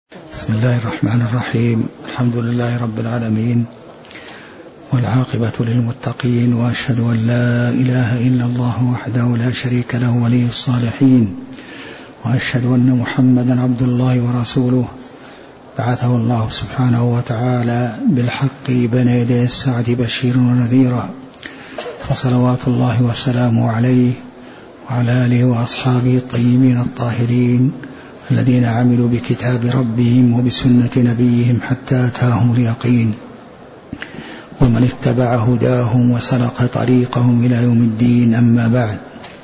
بسم الله الرحمن الرحيم. الحمد لله رب العالمين، والعاقبة للمتقين، وأشهد أن لا إله إلا الله وحده لا شريك له ولي الصالحين، وأشهد أن محمدا عبد الله ورسوله بعثه الله سبحانه وتعالى بالحق بين يدي الساعة بشيرا ونذيرا، فصلوات الله وسلامه عليه وعلى آله وأصحابه الطيبين الطاهرين الذين عملوا بكتاب ربهم وبسنة نبيهم حتى أتاهم اليقين، ومن اتبع هداهم وسلك طريقهم إلى يوم الدين. أما بعد،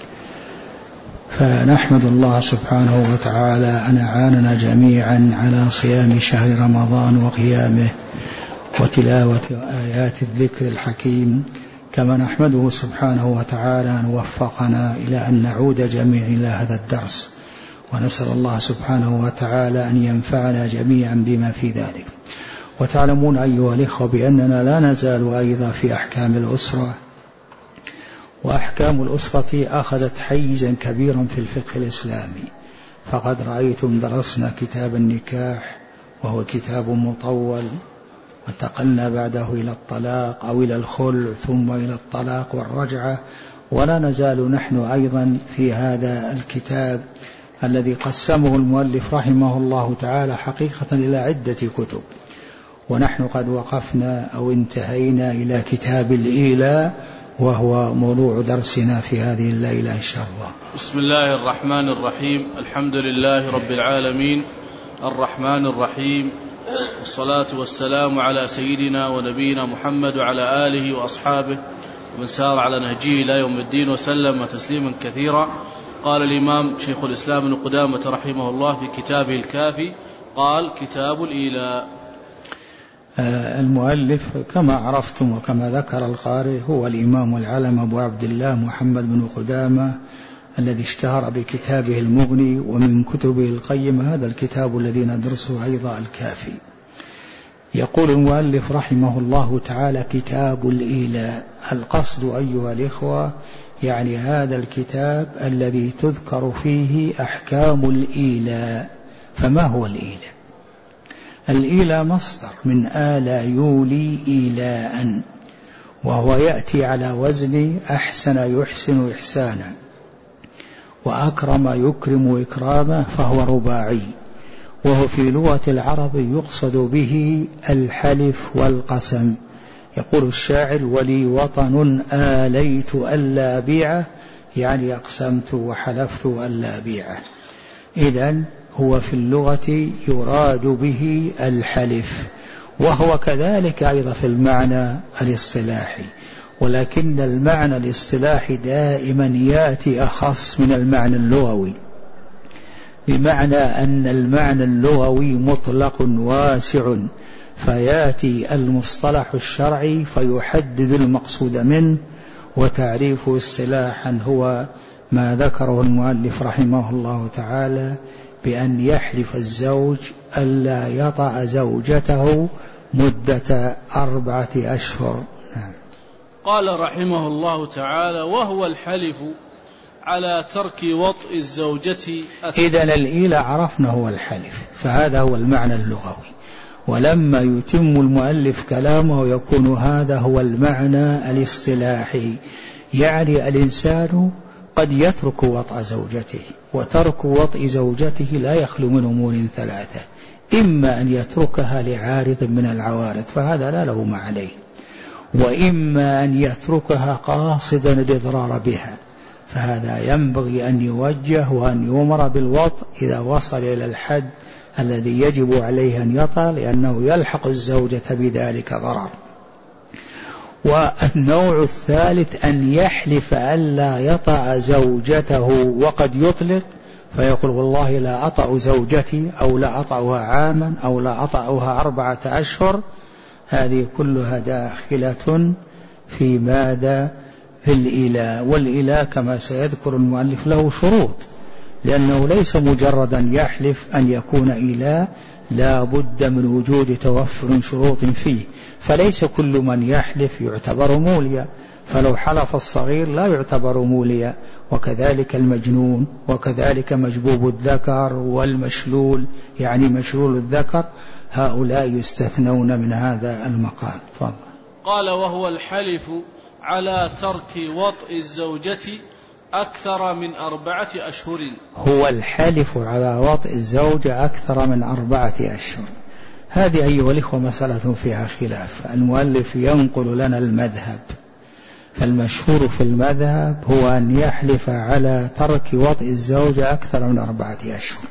فنحمد الله سبحانه وتعالى أن أعاننا جميعا على صيام شهر رمضان وقيامه وتلاوة آيات الذكر الحكيم، كما نحمده سبحانه وتعالى أن وفقنا إلى أن نعود جميعا إلى هذا الدرس، ونسأل الله سبحانه وتعالى أن ينفعنا جميعا بما في ذلك. وتعلمون أيها الإخوة بأننا لا نزال أيضا في أحكام الأسرة، وأحكام الأسرة أخذت حيزا كبيرا في الفقه الإسلامي، فقد رأيتم درسنا كتاب النكاح وهو كتاب مطول، وانتقلنا بعده إلى الطلاق أو إلى الخلع ثم إلى الطلاق والرجعة، ولا نزال نحن أيضا في هذا الكتاب الذي قسمه المؤلف رحمه الله تعالى حقيقة إلى عدة كتب، ونحن قد وقفنا أو انتهينا إلى كتاب الإيلاء، وهو موضوع درسنا في هذه الليلة إن شاء الله. بسم الله الرحمن الرحيم. الحمد لله رب العالمين الرحمن الرحيم، والصلاة والسلام على سيدنا ونبينا محمد وعلى آله وأصحابه ومن سار على نهجه إلى يوم الدين وسلم تسليما كثيرا. قال الإمام شيخ الإسلام ابن قدامة رحمه الله في كتابه الكافي، قال: كتاب الإيلاء. المؤلف كما عرفتم وكما ذكر القارئ هو الإمام العلم أبو عبد الله محمد بن قدامة الذي اشتهر بكتابه المغني، ومن كتبه القيمة هذا الكتاب الذي ندرسه أيضا الكافي. يقول المؤلف رحمه الله تعالى: كتاب الإيلاء. القصد أيها الإخوة يعني هذا الكتاب الذي تذكر فيه أحكام الإيلاء. فما هو الإيلاء؟ الإيلاء مصدر من آلى يولي إيلاء، وهو يأتي على وزن أحسن يحسن إحسانا، وأكرم يكرم إكراما، فهو رباعي، وهو في لغة العرب يقصد به الحلف والقسم. يقول الشاعر: ولي وطن آليت ألا أبيعه، يعني أقسمت وحلفت ألا أبيعه. إذن هو في اللغة يراد به الحلف، وهو كذلك أيضا في المعنى الاصطلاحي، ولكن المعنى الاصطلاحي دائما يأتي أخص من المعنى اللغوي، بمعنى أن المعنى اللغوي مطلق واسع، فيأتي المصطلح الشرعي فيحدد المقصود منه، وتعريفه اصطلاحا هو ما ذكره المؤلف رحمه الله تعالى بأن يحلف الزوج ألا يطأ زوجته مدة 4 أشهر. نعم. قال رحمه الله تعالى: وهو الحلف على ترك وطء الزوجة. إذن الإيلاء عرفنا هو الحلف، فهذا هو المعنى اللغوي، ولما يتم المؤلف كلامه يكون هذا هو المعنى الاصطلاحي، يعني الإنسان قد يترك وطأ زوجته، وترك وطأ زوجته لا يخلو من أمور 3: إما أن يتركها لعارض من العوارض فهذا لا لوم عليه، وإما أن يتركها قاصدا الإضرار بها، فهذا ينبغي أن يوجه وأن يؤمر بالوطء إذا وصل إلى الحد الذي يجب عليه أن يطأ، لأنه يلحق الزوجة بذلك ضرر. والنوع الثالث أن يحلف ألا يطأ زوجته وقد يطلق، فيقول: والله لا أطأ زوجتي، أو لا أطأها عاما، أو لا أطأها 4 أشهر. هذه كلها داخلة في ماذا؟ في الإيلاء. والإيلاء كما سيذكر المؤلف له شروط، لأنه ليس مجردا يحلف أن يكون إيلاء، لا بد من وجود توفر شروط فيه، فليس كل من يحلف يعتبر موليا، فلو حلف الصغير لا يعتبر موليا، وكذلك المجنون، وكذلك مجبوب الذكر والمشلول يعني مشلول الذكر، هؤلاء يستثنون من هذا المقام. فضل. قال: وهو الحلف على ترك وطء الزوجة أكثر من 4 أشهر. هو الحلف على وطء الزوجة أكثر من 4 أشهر. هذه أيها الإخوة مسألة فيها خلاف. المؤلف ينقل لنا المذهب، فالمشهور في المذهب هو أن يحلف على ترك وطء الزوجة أكثر من 4 أشهر،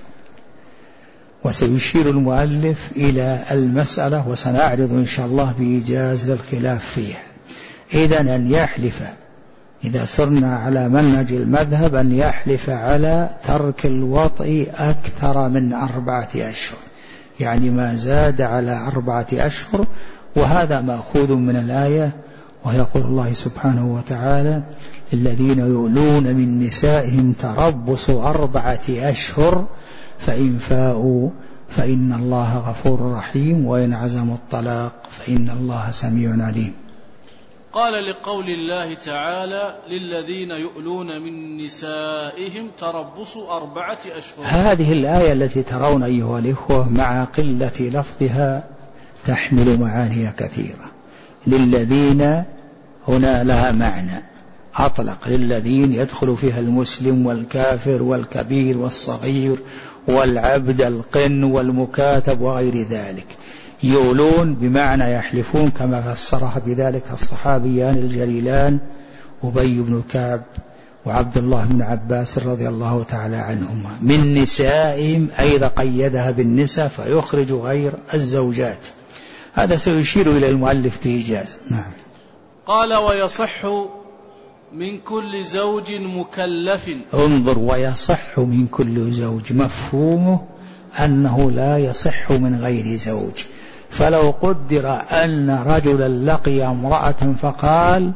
وسيشير المؤلف إلى المسألة وسنعرض إن شاء الله بإيجاز للخلاف فيها. إذن أن يحلف، إذا سرنا على منهج المذهب، أن يحلف على ترك الوطء أكثر من 4 أشهر، يعني ما زاد على 4 أشهر، وهذا مأخوذ من الآية، ويقول الله سبحانه وتعالى: الذين يؤلون من نسائهم تربص 4 أشهر فإن فاءوا فإن الله غفور رحيم وإن عزموا الطلاق فإن الله سميع عليم. قال: لقول الله تعالى: للذين يؤلون من نسائهم تربص 4 أشهر. هذه الآية التي ترون أيها الإخوة مع قلة لفظها تحمل معاني كثيرة. للذين هنا لها معنى أطلق، للذين يدخل فيها المسلم والكافر والكبير والصغير والعبد القن والمكاتب وغير ذلك. يؤلون بمعنى يحلفون، كما فسرها بذلك الصحابيان الجليلان أبي بن كعب وعبد الله بن عباس رضي الله تعالى عنهما. من نسائهم أيضا قيدها بالنساء فيخرج غير الزوجات. هذا سيشير إلى المؤلف بإيجاز. نعم. قال: ويصح من كل زوج مكلف. انظر، ويصح من كل زوج، مفهومه أنه لا يصح من غير زوج. فلو قدر أن رجلا لقي امرأة فقال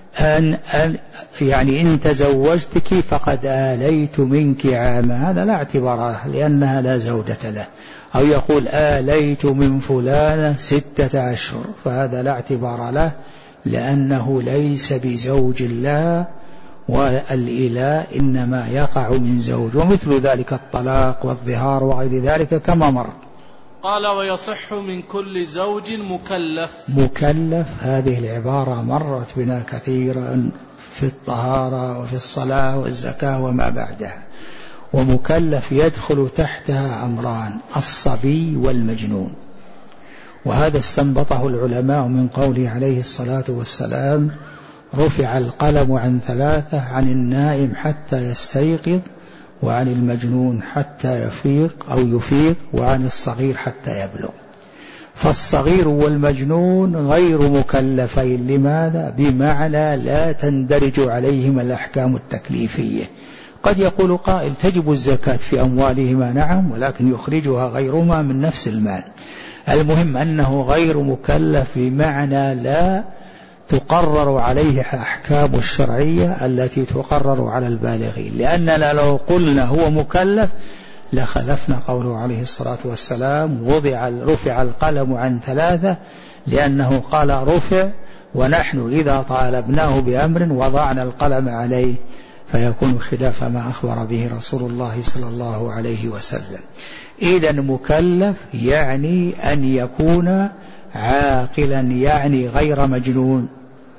يعني إن تزوجتك فقد آليت منك عاما، هذا لا اعتبار له لأنها لا زوجة له. أو يقول آليت من فلانة 6 أشهر، فهذا لا اعتبار له لأنه ليس بزوج الله، والإلاء إنما يقع من زوج، ومثل ذلك الطلاق والظهار وغير ذلك كما مر. قال: ويصح من كل زوج مكلف. مكلف هذه العبارة مرت بنا كثيرا في الطهارة وفي الصلاة والزكاة وما بعدها. ومكلف يدخل تحتها أمران: الصبي والمجنون، وهذا استنبطه العلماء من قوله عليه الصلاة والسلام: رفع القلم عن 3، عن النائم حتى يستيقظ، وعن المجنون حتى يفيق، وعن الصغير حتى يبلغ. فالصغير والمجنون غير مكلفين. لماذا؟ بمعنى لا تندرج عليهما الأحكام التكليفية. قد يقول قائل: تجب الزكاة في أموالهما، نعم، ولكن يخرجها غيرهما من نفس المال. المهم أنه غير مكلف بمعنى لا تقرر عليه أحكام الشرعية التي تقرر على البالغين، لأننا لو قلنا هو مكلف لخلفنا قوله عليه الصلاة والسلام: رفع القلم عن 3، لأنه قال رفع، ونحن إذا طالبناه بأمر وضعنا القلم عليه، فيكون خلاف ما أخبر به رسول الله صلى الله عليه وسلم. إذن مكلف يعني أن يكون عاقلا، يعني غير مجنون.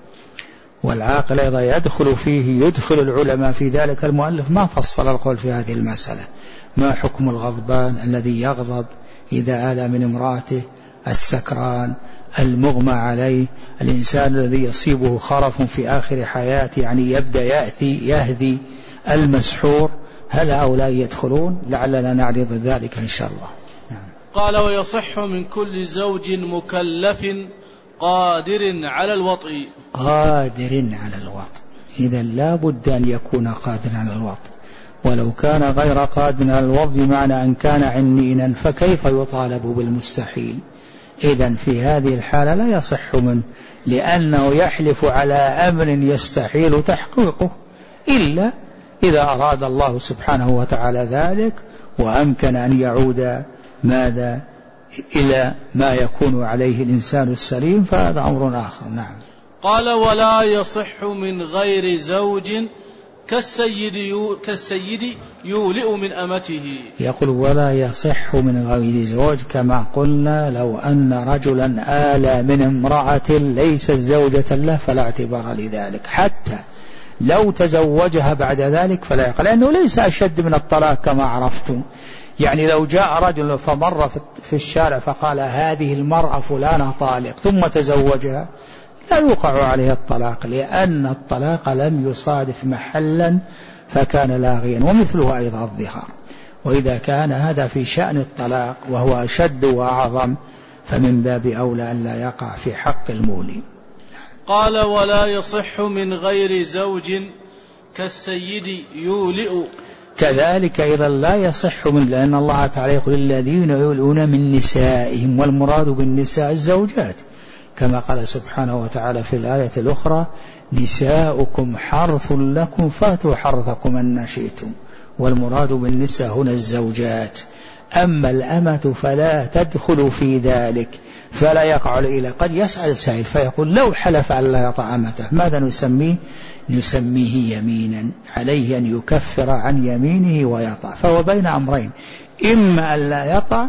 والعاقل أيضا يدخل العلماء في ذلك. المؤلف ما فصل القول في هذه المسألة. ما حكم الغضبان الذي يغضب إذا آلى من امرأته، السكران، المغمى عليه، الإنسان الذي يصيبه خرف في آخر حياته يعني يبدأ يهذي، المسحور، هل هؤلاء يدخلون؟ لعلنا نعرض ذلك إن شاء الله. نعم. قال: ويصح من كل زوج مكلف قادر على الوطء. قادر على الوطء، إذا لا بد أن يكون قادر على الوطء. ولو كان غير قادر على الوطء بمعنى أن كان عنينا فكيف يطالب بالمستحيل؟ إذن في هذه الحالة لا يصح منه، لأنه يحلف على أمر يستحيل تحقيقه، إلا إذا أراد الله سبحانه وتعالى ذلك وأمكن أن يعود إلى ما يكون عليه الإنسان السليم، فهذا أمر آخر. نعم. قال ولا يصح من غير زوج كالسيد يولئ من أمته. يقول ولا يصح من غير زوج، كما قلنا لو أن رجلا آلى من امرأة ليست زوجة له فلا اعتبار لذلك، حتى لو تزوجها بعد ذلك فلا يقل، لأنه ليس أشد من الطلاق كما عرفتم. يعني لو جاء رجل فمر في الشارع فقال هذه المرأة فلانة طالق ثم تزوجها لا يوقع عليه الطلاق، لأن الطلاق لم يصادف محلا فكان لاغيا، ومثله أيضا الظهار. وإذا كان هذا في شأن الطلاق وهو أشد وأعظم فمن باب أولى أن لا يقع في حق المولي. قال ولا يصح من غير زوج كالسيد يولئ. كذلك أيضا لا يصح لأن الله تعالى يقول الذين يولئون من نسائهم، والمراد بالنساء الزوجات، كما قال سبحانه وتعالى في الآية الأخرى نساؤكم حرث لكم فاتوا حرثكم أن شئتم، والمراد بالنساء هنا الزوجات. أما الأمة فلا تدخل في ذلك، فلا يقع إلى. قد يسأل سائل فيقول لو حلف أن لا يطع أمته ماذا نسميه؟ نسميه يمينا، عليه أن يكفر عن يمينه ويطع، فهو بين أمرين، إما أن لا يطع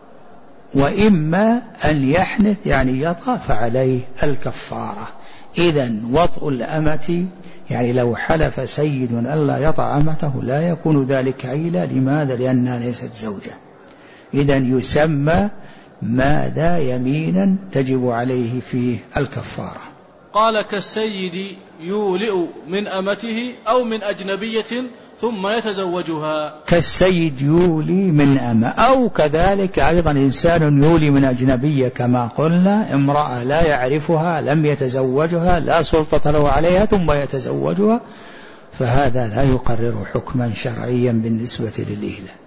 وإما أن يحنث يعني يطع، فعليه الكفارة. إذن وطء الأمة يعني لو حلف سيد أن لا يطع أمته لا يكون ذلك عيلا. لماذا؟ لأنها ليست زوجة. إذن يسمى ماذا؟ يمينا تجب عليه فيه الكفارة. قال كالسيد يولئ من أمته أو من أجنبية ثم يتزوجها. كالسيد يولي من أمة، أو كذلك أيضا إنسان يولي من أجنبية كما قلنا، امرأة لا يعرفها لم يتزوجها لا سلطة له عليها ثم يتزوجها، فهذا لا يقرر حكما شرعيا بالنسبة للإهلاء.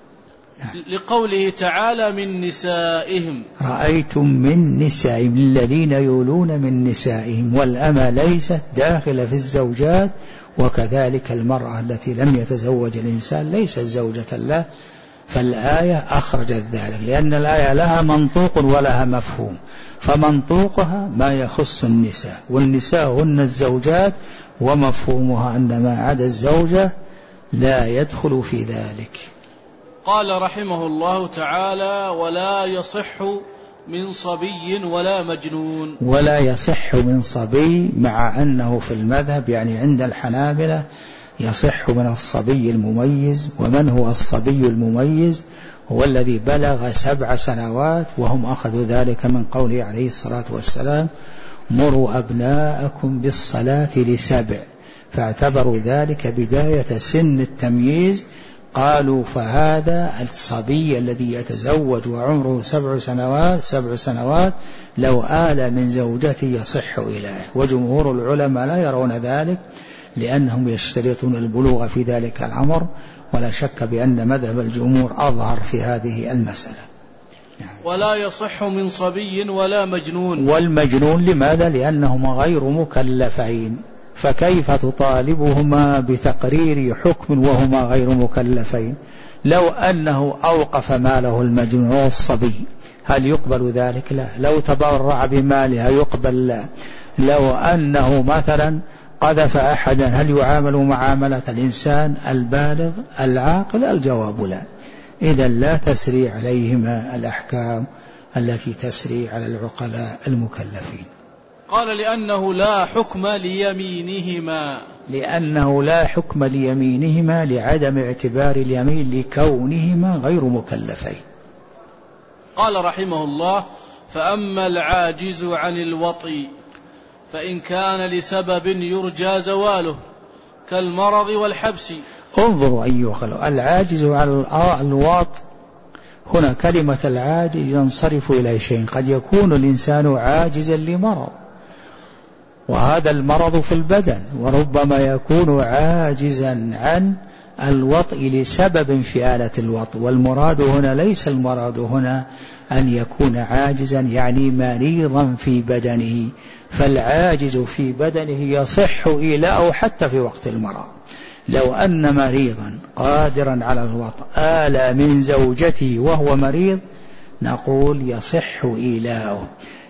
لقوله تعالى من نسائهم. رأيتم من نسائهم الذين يولون من نسائهم، والأمة ليست داخلة في الزوجات، وكذلك المرأة التي لم يتزوج الإنسان ليست زوجة له. فالآية أخرجت ذلك، لأن الآية لها منطوق ولها مفهوم، فمنطوقها ما يخص النساء، والنساء هن الزوجات، ومفهومها أن ما عدا الزوجة لا يدخل في ذلك. قال رحمه الله تعالى ولا يصح من صبي ولا مجنون. ولا يصح من صبي، مع أنه في المذهب يعني عند الحنابلة يصح من الصبي المميز. ومن هو الصبي المميز؟ هو الذي بلغ 7 سنوات، وهم أخذوا ذلك من قوله عليه الصلاة والسلام مروا أبناءكم بالصلاة ل7، فاعتبروا ذلك بداية سن التمييز. قالوا فهذا الصبي الذي يتزوج وعمره 7 سنوات لو آل من زوجته يصح إليه. وجمهور العلماء لا يرون ذلك، لأنهم يشترطون البلوغ في ذلك العمر، ولا شك بأن مذهب الجمهور أظهر في هذه المسألة. ولا يصح من صبي ولا مجنون. والمجنون لماذا؟ لأنهما غير مكلفين، فكيف تطالبهما بتقرير حكم وهما غير مكلفين؟ لو أنه أوقف ماله المجنون والصبي هل يقبل ذلك؟ لا. لو تبرع بمالها يقبل؟ لا. لو أنه مثلا قذف أحدا هل يعامل معاملة الإنسان البالغ العاقل؟ الجواب لا. إذا لا تسري عليهما الأحكام التي تسري على العقلاء المكلفين. قال لأنه لا حكم ليمينهما. لأنه لا حكم ليمينهما لعدم اعتبار اليمين لكونهما غير مكلفين. قال رحمه الله فأما العاجز عن الوطء فإن كان لسبب يرجى زواله كالمرض والحبس. انظروا أيها العاجز عن الوطء، هنا كلمة العاجز ينصرف إلى شيء، قد يكون الإنسان عاجزا لمرض، وهذا المرض في البدن، وربما يكون عاجزا عن الوطء لسبب في آلة الوطء. والمراد هنا ليس المراد هنا أن يكون عاجزا يعني مريضا في بدنه، فالعاجز في بدنه يصح إيلاؤه حتى في وقت المرض. لو أن مريضا قادرا على الوطء آل من زوجته وهو مريض نقول يصح إيلاؤه،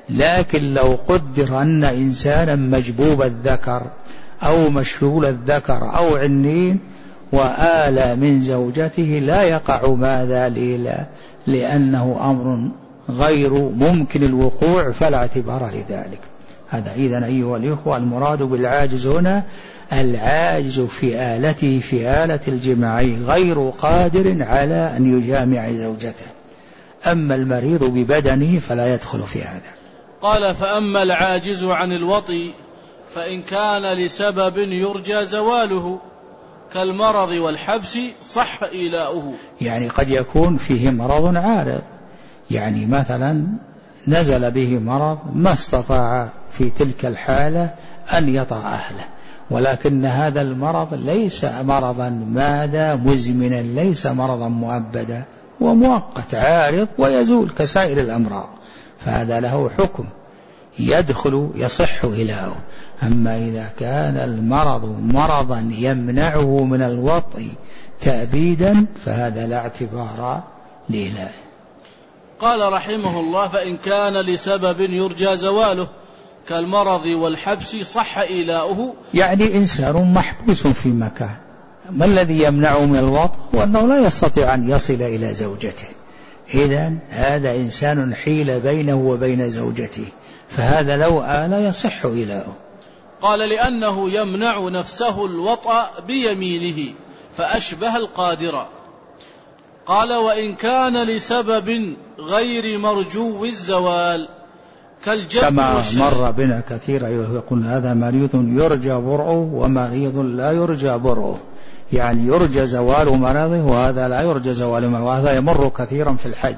لكن لو قدر أن إنسانا مجبوب الذكر أو مشلول الذكر أو عنين وآل من زوجته لا يقع ماذا الإيلاء، لأنه أمر غير ممكن الوقوع فلا اعتبار لذلك. هذا إذن أيها الإخوة المراد بالعاجز هنا العاجز في آلته في آلة الجماع غير قادر على أن يجامع زوجته، أما المريض ببدنه فلا يدخل في هذا. قال فأما العاجز عن الوطي فإن كان لسبب يرجى زواله كالمرض والحبس صح إيلاؤه. يعني قد يكون فيه مرض عارض، يعني مثلا نزل به مرض ما استطاع في تلك الحالة أن يطع أهله، ولكن هذا المرض ليس مرضا ماذا مزمنا، ليس مرضا مؤبدا ومؤقت عارض ويزول كسائر الأمراض، فهذا له حكم يدخل يصح إيلاؤه. أما إذا كان المرض مرضا يمنعه من الوطء تأبيدا فهذا لا اعتبار لإيلائه. قال رحمه الله فإن كان لسبب يرجى زواله كالمرض والحبس صح إيلاؤه. يعني إنسان محبوس في مكان، ما الذي يمنعه من الوطء؟ هو أنه لا يستطيع أن يصل إلى زوجته، إذن هذا إنسان حيل بينه وبين زوجته، فهذا لو آل يصح إيلاؤه. قال لأنه يمنع نفسه الوطأ بيمينه فأشبه القادر. قال وإن كان لسبب غير مرجو الزوال كالجد كما مر بنا كثيرا يقول هذا مريض يرجى برؤه ومريض لا يرجى برؤه، يعني يرجى زوال مرضه وهذا لا يرجى زوال مرضه، وهذا يمر كثيرا في الحج.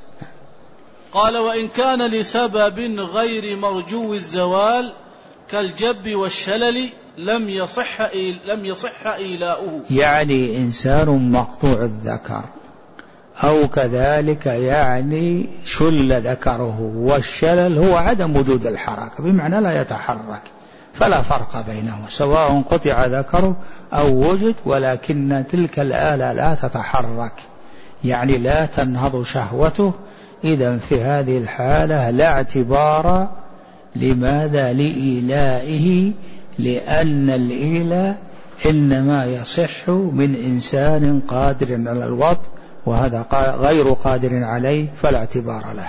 قال وإن كان لسبب غير مرجو الزوال كالجب والشلل لم يصح إيلاؤه. يعني إنسان مقطوع الذكر أو كذلك يعني شل ذكره، والشلل هو عدم وجود الحركة بمعنى لا يتحرك، فلا فرق بينهما سواء قطع ذكره أو وجد، ولكن تلك الآلة لا تتحرك يعني لا تنهض شهوته. إذن في هذه الحالة لا اعتبار لماذا لإيلائه، لأن الإيلاء إنما يصح من إنسان قادر على الوطء، وهذا غير قادر عليه فلا اعتبار له.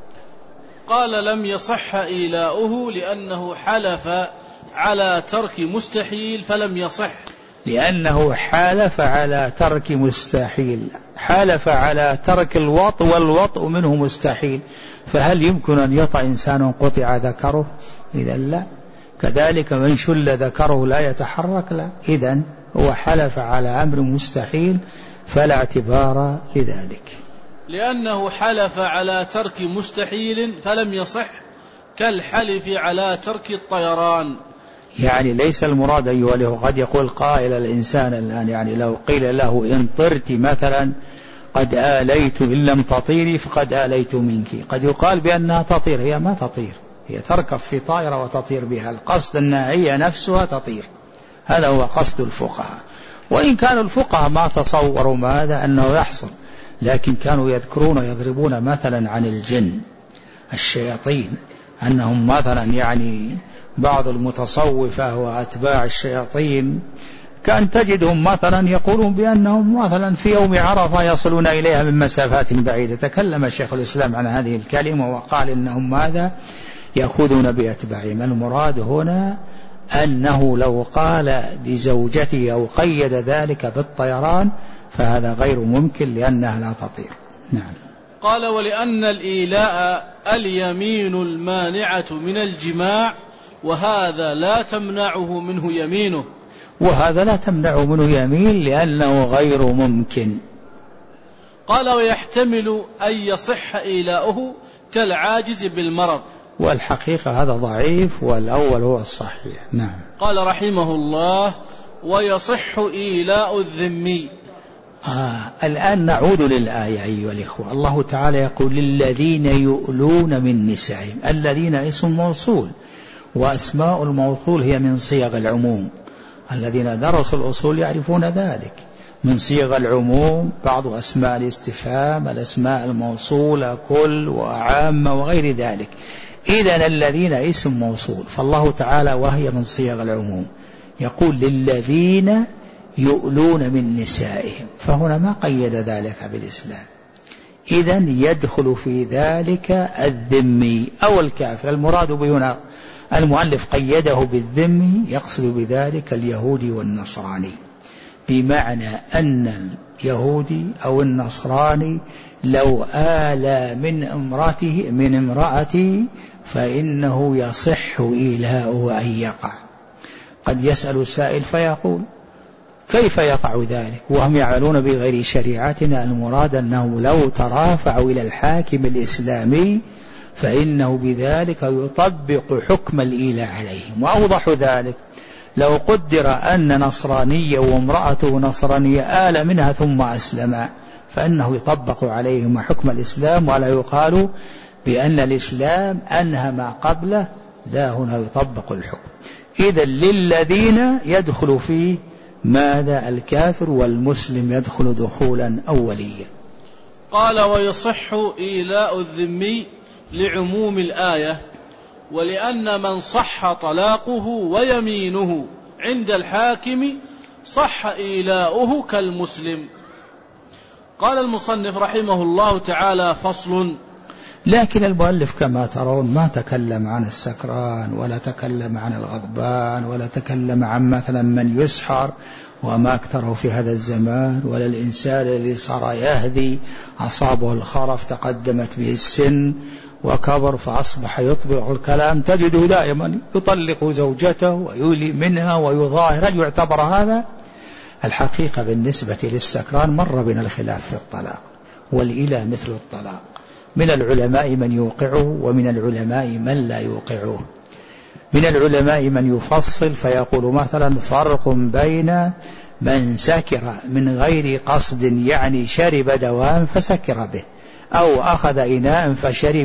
قال لم يصح إيلاؤه لأنه حلف على ترك مستحيل فلم يصح. لأنه حالف على ترك مستحيل، حالف على ترك الوطء والوطء منه مستحيل، فهل يمكن أن يطأ إنسان قطع ذكره؟ إذا لا. كذلك من شل ذكره لا يتحرك، لا. إذن هو حلف على أمر مستحيل فلا اعتبار لذلك. لأنه حلف على ترك مستحيل فلم يصح كالحلف على ترك الطيران. يعني ليس المراد أيها الأخوة، قد يقول قائل الإنسان الآن يعني لو قيل له إن طرت مثلا قد آليت إن لم تطيري فقد آليت منك، قد يقال بأنها تطير، هي ما تطير، هي تركب في طائرة وتطير بها، القصد أنها هي نفسها تطير، هذا هو قصد الفقهاء. وإن كانوا الفقهاء ما تصوروا ماذا أنه يحصل، لكن كانوا يذكرون يضربون مثلا عن الجن الشياطين أنهم مثلا يعني بعض المتصوفة وأتباع الشياطين كان تجدهم مثلا يقولون بأنهم مثلا في يوم عرفة يصلون إليها من مسافات بعيدة. تكلم الشيخ الإسلام عن هذه الكلمة وقال إنهم ماذا يأخذون بأتباعهم. المراد هنا أنه لو قال لزوجته أو قيد ذلك بالطيران فهذا غير ممكن لأنها لا تطير. نعم. قال ولأن الإيلاء اليمين المانعة من الجماع وهذا لا تمنعه منه يمينه. وهذا لا تمنعه منه يمين لأنه غير ممكن. قال ويحتمل أن يصح إيلاؤه كالعاجز بالمرض. والحقيقة هذا ضعيف والأول هو الصحيح. نعم. قال رحمه الله ويصح إيلاء الذمي. الآن نعود للآية أيها الإخوة. الله تعالى يقول للذين يؤلون من نسائهم، الذين اسم موصول، وأسماء الموصول هي من صيغ العموم، الذين درسوا الأصول يعرفون ذلك، من صيغ العموم بعض أسماء الاستفهام، الأسماء الموصولة كل وعامة وغير ذلك. إذن الذين اسم موصول، فالله تعالى وهي من صيغ العموم يقول للذين يؤلون من نسائهم، فهنا ما قيد ذلك بالإسلام. إذن يدخل في ذلك الذمي أو الكافر. المراد بهنا المؤلف قيده بالذمي يقصد بذلك اليهودي والنصراني، بمعنى أن اليهودي أو النصراني لو آلى من امرأته فإنه يصح إيلاؤه أن يقع. قد يسأل السائل فيقول كيف يقع ذلك وهم يعملون بغير شريعتنا؟ المراد أنه لو ترافعوا إلى الحاكم الإسلامي فإنه بذلك يطبق حكم الإيلاء عليهم. وأوضح ذلك لو قدر أن نصرانية وامرأته نصرانية آل منها ثم أسلما، فإنه يطبق عليهما حكم الإسلام، ولا يقال بأن الإسلام أنهى ما قبله، لا، هنا يطبق الحكم. إذن للذين يدخل فيه ماذا؟ الكافر، والمسلم يدخل دخولا أوليا. قال ويصح إيلاء الذمي لعموم الآية، ولأن من صح طلاقه ويمينه عند الحاكم صح إيلاؤه كالمسلم. قال المصنف رحمه الله تعالى: فصل. لكن المؤلف كما ترون ما تكلم عن السكران، ولا تكلم عن الغضبان، ولا تكلم عن مثلا من يسحر وما أكثره في هذا الزمان، ولا الإنسان الذي صار يهدي أصابه الخرف تقدمت به السن وكبر فأصبح يطبع الكلام، تجده دائما يطلق زوجته ويولي منها ويظاهر. هل يعتبر هذا؟ الحقيقة بالنسبة للسكران مر بنا الخلاف في الطلاق، والإله مثل الطلاق، من العلماء من يوقعه ومن العلماء من لا يوقعه. من العلماء من يفصل فيقول مثلا فرق بين من سكر من غير قصد، يعني شرب دواء فسكر به، أو أخذ إناء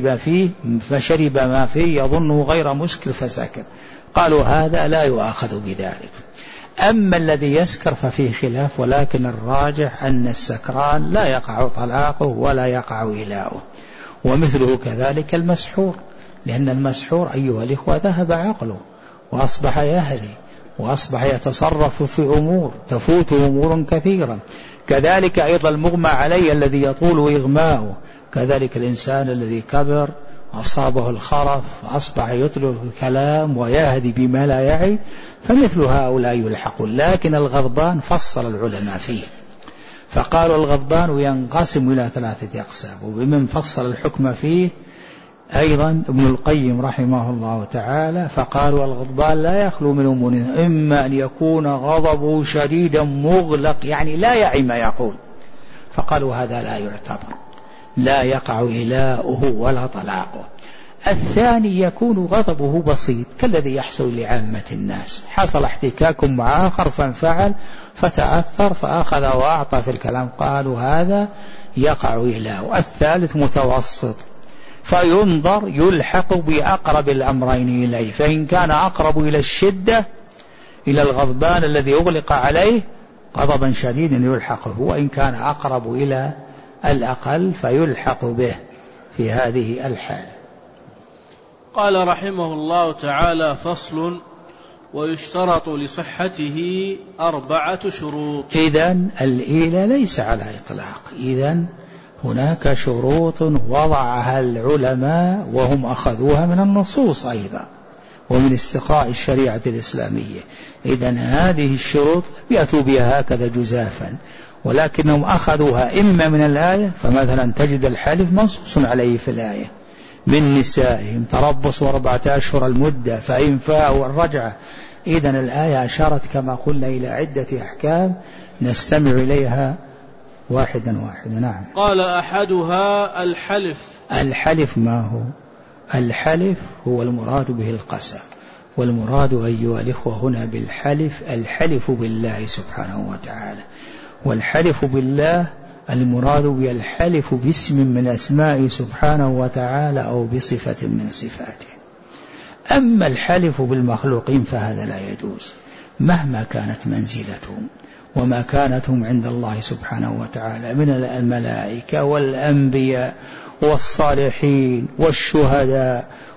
فشرب ما فيه يظنه غير مسكر فسكر، قالوا هذا لا يؤاخذ بذلك. أما الذي يسكر ففيه خلاف، ولكن الراجح أن السكران لا يقع طلاقه ولا يقع إيلاؤه. ومثله كذلك المسحور، لأن المسحور أيها الإخوة ذهب عقله وأصبح يهدي وأصبح يتصرف في أمور تفوته أمور كثيرة. كذلك أيضا المغمى عليه الذي يطول إغماؤه، كذلك الإنسان الذي كبر أصابه الخرف أصبح يطلق الكلام ويهدي بما لا يعي، فمثل هؤلاء يلحقون. لكن الغضبان فصل العلماء فيه، فقالوا الغضبان ينقسم إلى 3 أقسام، وبمن فصل الحكم فيه أيضا ابن القيم رحمه الله تعالى، فقالوا الغضبان لا يخلو من أمور، إما أن يكون غضبه شديدا مغلق يعني لا يعي ما يقول، فقالوا هذا لا يعتبر، لا يقع إيلاؤه ولا طلاقه. الثاني يكون غضبه بسيط كالذي يحصل لعامة الناس، حصل احتكاك مع آخر فانفعل فتأثر فأخذ وأعطى في الكلام، قالوا هذا يقع إيلاؤه. الثالث متوسط، فينظر يلحق بأقرب الأمرين إليه، فإن كان أقرب إلى الشدة إلى الغضبان الذي أغلق عليه غضبا شديدا يلحقه، وإن كان أقرب إلى الأقل فيلحق به في هذه الحالة. قال رحمه الله تعالى: فصل. ويشترط لصحته 4 شروط. إذن الإيلة ليس على إطلاق، إذن هناك شروط وضعها العلماء وهم أخذوها من النصوص أيضا ومن استقراء الشريعة الإسلامية. إذن هذه الشروط يأتوا بها هكذا جزافا، ولكنهم أخذوها إما من الآية، فمثلا تجد الحلف منصوص عليه في الآية، من نسائهم تربصوا 4 أشهر المدة فإن فاءوا الرجعة. إذن الآية أشارت كما قلنا إلى عدة أحكام نستمع إليها واحدا واحدا. نعم. قال أحدها الحلف. الحلف ما هو؟ الحلف هو المراد به القسم، والمراد أيها الإخوة هنا بالحلف الحلف بالله سبحانه وتعالى، والحلف بالله المراد بالحلف باسم من أسماء سبحانه وتعالى أو بصفة من صفاته. أما الحلف بالمخلوقين فهذا لا يجوز مهما كانت منزلتهم وما كانتهم عند الله سبحانه وتعالى من الملائكة والأنبياء والصالحين والشهداء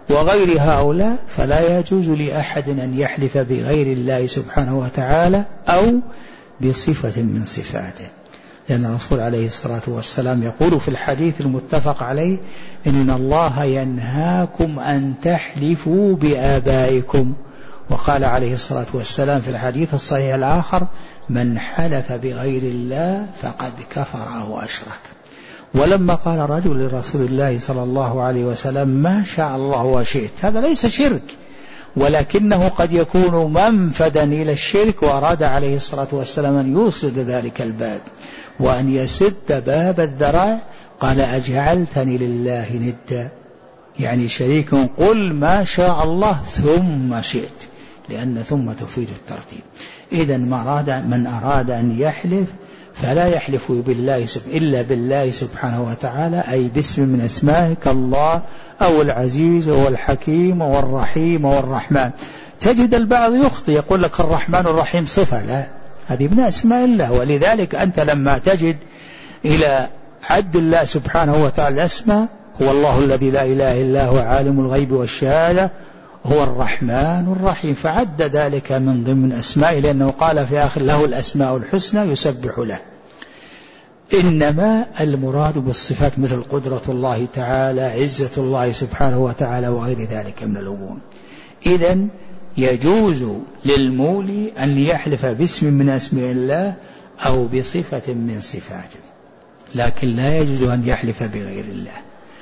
وغير هؤلاء فلا يجوز لأحد أن يحلف بغير الله سبحانه وتعالى أو بصفة من صفاته، لأن الرسول عليه الصلاة والسلام يقول في الحديث المتفق عليه: إن الله ينهاكم أن تحلفوا بآبائكم. وقال عليه الصلاة والسلام في الحديث الصحيح الآخر: من حلف بغير الله فقد كفر أو أشرك. ولما قال رجل لرسول الله صلى الله عليه وسلم: ما شاء الله وشئت، هذا ليس شرك، ولكنه قد يكون منفذا إلى الشرك، وأراد عليه الصلاة والسلام أن يوصد ذلك الباب وأن يسد باب الذرائع. قال: أجعلتني لله ندا، يعني شريك، قل ما شاء الله ثم شئت، لأن ثم تفيد الترتيب. إذن من أراد أن يحلف فلا يحلف بالله إلا بالله سبحانه وتعالى، أي باسم من أسمائه كالله أو العزيز أو الحكيم أو الرحيم أو الرحمن. تجد البعض يخطئ يقول لك الرحمن الرحيم صفة، لا، هذه من أسماء الله. ولذلك أنت لما تجد إلى عد الله سبحانه وتعالى الأسماء: هو الله الذي لا إله إلا هو عالم الغيب والشهادة هو الرحمن الرحيم، فعد ذلك من ضمن أسمائه، لأنه قال في آخر: له الأسماء الحسنى يسبح له. إنما المراد بالصفات مثل قدرة الله تعالى، عزة الله سبحانه وتعالى، وغير ذلك من الأمور. إذن يجوز للمولي أن يحلف باسم من أسماء الله أو بصفة من صفاته، لكن لا يجوز أن يحلف بغير الله.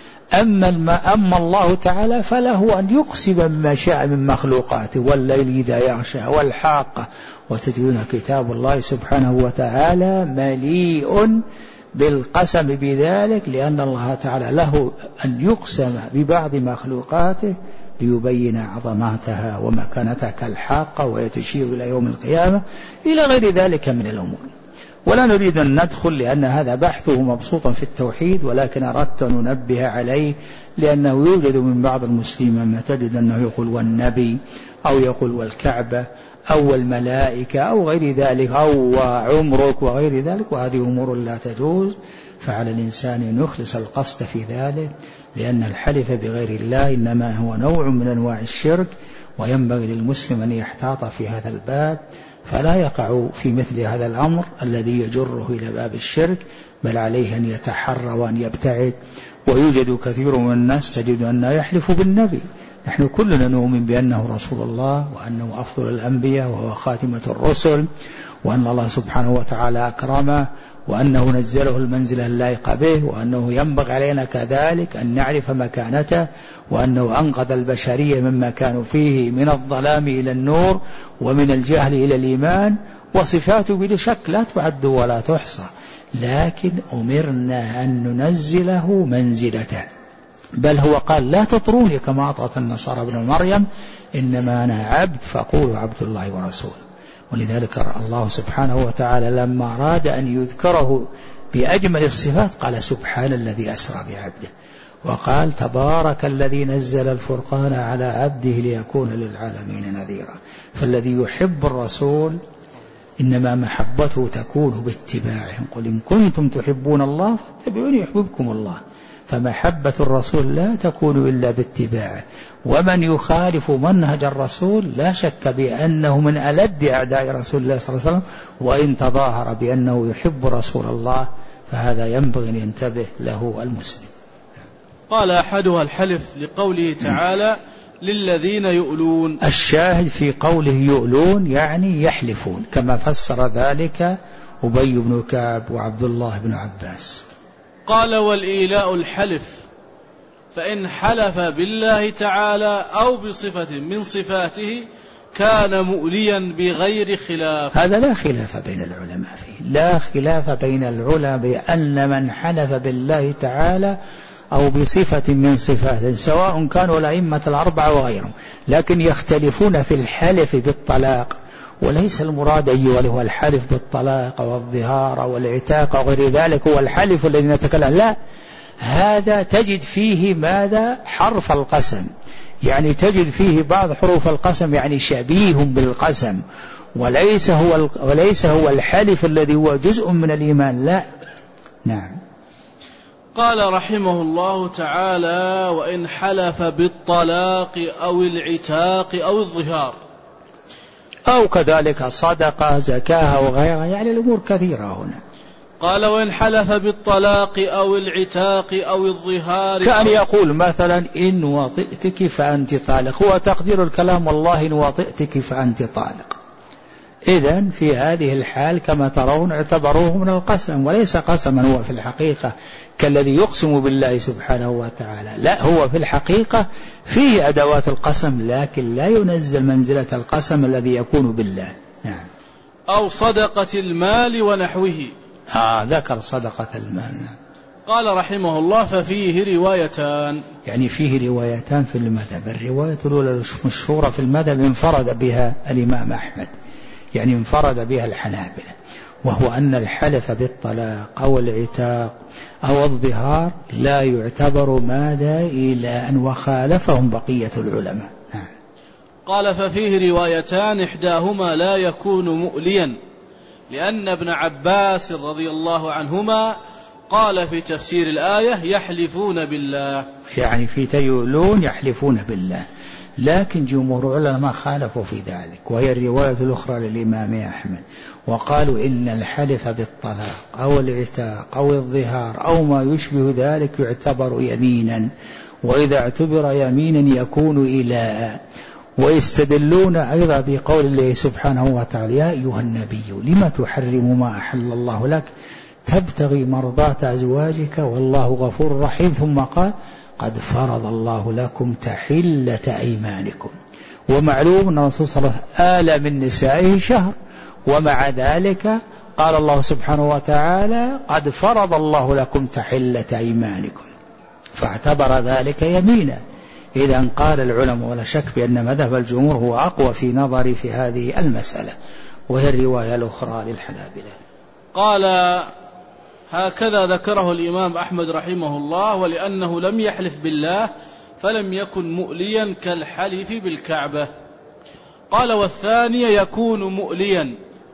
أما الله تعالى فله أن يقسم بما شاء من مخلوقاته، والليل إذا يغشى والحاقة، وتجدون كتاب الله سبحانه وتعالى مليء بالقسم بذلك، لأن الله تعالى له أن يقسم ببعض مخلوقاته ليبين عظماتها ومكانتها كالحاقة، ويتشير إلى يوم القيامة إلى غير ذلك من الأمور. ولا نريد أن ندخل، لأن هذا بحثه مبسوطا في التوحيد، ولكن أردت أن ننبه عليه، لأنه يوجد من بعض المسلمين ما تجد أنه يقول والنبي، أو يقول والكعبة، أو الملائكة، أو غير ذلك، أو عمرك وغير ذلك، وهذه أمور لا تجوز. فعلى الإنسان أن يخلص القصد في ذلك، لأن الحلف بغير الله إنما هو نوع من أنواع الشرك، وينبغي للمسلم أن يحتاط في هذا الباب، فلا يقع في مثل هذا الأمر الذي يجره إلى باب الشرك، بل عليه أن يتحرى وأن يبتعد. ويوجد كثير من الناس تجد أنه يحلف بالنبي. نحن كلنا نؤمن بأنه رسول الله، وأنه أفضل الأنبياء، وهو خاتمة الرسل، وأن الله سبحانه وتعالى أكرمه، وأنه نزله المنزل اللائق به، وأنه ينبغي علينا كذلك أن نعرف مكانته، وأنه أنقذ البشرية مما كانوا فيه من الظلام إلى النور، ومن الجهل إلى الإيمان. وصفاته بلا شك لا تعد ولا تحصى، لكن أمرنا أن ننزله منزلته، بل هو قال: لا تطروني كما أطرت النصارى ابن مريم، إنما أنا عبد فقولوا عبد الله ورسوله. ولذلك الله سبحانه وتعالى لما أراد أن يذكره بأجمل الصفات قال: سبحان الذي أسرى بعبده، وقال: تبارك الذي نزل الفرقان على عبده ليكون للعالمين نذيرا. فالذي يحب الرسول إنما محبته تكون باتباعهم، قل إن كنتم تحبون الله فاتبعوني يحببكم الله. فمحبة الرسول لا تكون إلا باتباعه، ومن يخالف منهج الرسول لا شك بأنه من ألد أعداء رسول الله صلى الله عليه وسلم، وإن تظاهر بأنه يحب رسول الله فهذا ينبغي أن ينتبه له المسلم. قال أحدها الحلف لقوله تعالى: للذين يؤلون. الشاهد في قوله يؤلون يعني يحلفون، كما فسر ذلك أبي بن كعب وعبد الله بن عباس. قال: والإيلاء الحلف، فإن حلف بالله تعالى أو بصفة من صفاته كان مؤليا بغير خلاف. هذا لا خلاف بين العلماء فيه، لا خلاف بين العلماء بأن من حلف بالله تعالى أو بصفة من صفاته، سواء كانوا الأئمة الأربعة وغيرهم، لكن يختلفون في الحلف بالطلاق، وليس المراد أيها هو الحلف بالطلاق والظهار والعتاق وغير ذلك هو الحلف الذي نتكلم، لا، هذا تجد فيه ماذا؟ حرف القسم، يعني تجد فيه بعض حروف القسم يعني شبيه بالقسم، وليس هو الحلف الذي هو جزء من الإيمان، لا. نعم. قال رحمه الله تعالى: وإن حلف بالطلاق أو العتاق أو الظهار، أو كذلك صدقة زكاة وغيرها، يعني الأمور كثيرة هنا. قال: وإن حلف بالطلاق أو العتاق أو الظهار، كان يقول مثلا: إن وطئتك فأنت طالق، هو تقدير الكلام: والله إن وطئتك فأنت طالق. إذن في هذه الحال كما ترون اعتبروه من القسم، وليس قسما هو في الحقيقة كالذي يقسم بالله سبحانه وتعالى، لا، هو في الحقيقة فيه أدوات القسم لكن لا ينزل منزلة القسم الذي يكون بالله. نعم. أو صدقة المال ونحوه. ذكر صدقة المال. نعم. قال رحمه الله: ففيه روايتان، يعني فيه روايتان في المذهب. الرواية الأولى المشهورة في المذهب انفرد بها الإمام أحمد، يعني انفرد بها الحنابلة، وهو أن الحلف بالطلاق أو العتاق أو الظهار لا يعتبر ماذا إلى أن وخالفهم بقية العلماء. نعم. قال: ففيه روايتان، إحداهما لا يكون مؤليا، لأن ابن عباس رضي الله عنهما قال في تفسير الآية: يحلفون بالله، يعني في تيولون يحلفون بالله، لكن جمهور العلماء خالفوا في ذلك، وهي الرواية الأخرى للإمام أحمد، وقالوا إن الحلف بالطلاق أو العتاق أو الظهار أو ما يشبه ذلك يعتبر يمينا، وإذا اعتبر يمينا يكون إلاء. ويستدلون أيضا بقول الله سبحانه وتعالى: يا أيها النبي لما تحرم ما أحل الله لك تبتغي مرضات أزواجك والله غفور رحيم. ثم قال: قد فرض الله لكم تحلة أيمانكم. ومعلوم أن الرسول صلى الله عليه وسلم آل من نسائه شهر، ومع ذلك قال الله سبحانه وتعالى: قد فرض الله لكم تحلة أيمانكم، فاعتبر ذلك يمينا. إذا قال العلماء ولا شك بأن مذهب الجمهور هو أقوى في نظري في هذه المسألة، وهي الرواية الأخرى للحنابلة. قال: هكذا ذكره الإمام أحمد رحمه الله، ولأنه لم يحلف بالله فلم يكن مؤليا كالحلف بالكعبة. قال: والثانية يكون مؤليا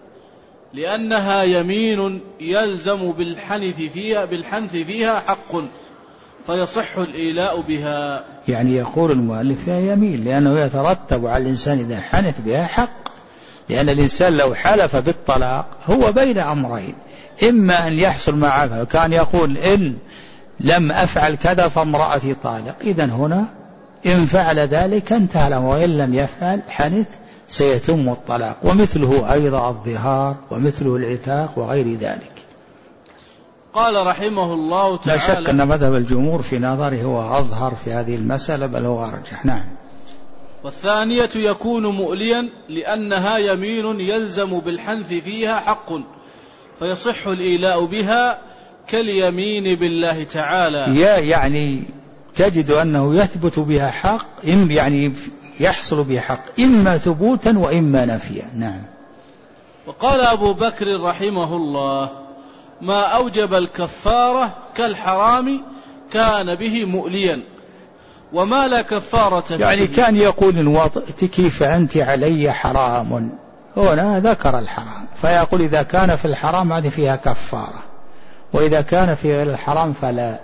لأنها يمين يلزم بالحنث فيها حق فيصح الإيلاء بها. يعني يقول المؤلف فيها يمين لأنه يترتب على الإنسان إذا حنث بها حق، لأن الإنسان لو حلف بالطلاق هو بين أمرين: إما أن يحصل معه كان يقول إن لم أفعل كذا فامرأتي طالق، إذن هنا إن فعل ذلك انتهى الأمر، وإن لم يفعل حنث سيتم الطلاق. ومثله أيضا الظهار ومثله العتاق وغير ذلك. قال رحمه الله تعالى: لا شك أن مذهب الجمهور في نظره هو أظهر في هذه المسألة، بل هو أرجح. نعم. والثانية يكون مؤليا لأنها يمين يلزم بالحنث فيها حق فيصح الإيلاء بها كاليمين بالله تعالى. يعني تجد أنه يثبت بها حق، يعني يحصل بها حق إما ثبوتا وإما نفيا. نعم. وقال أبو بكر رحمه الله: ما أوجب الكفارة كالحرام كان به مؤليا، وما لا كفارة فيه. يعني كان يقول: إن وطئتك فأنت علي حرام، هنا ذكر الحرام، فيقول إذا كان في الحرام هذه فيها كفارة، وإذا كان في الحرام فلا.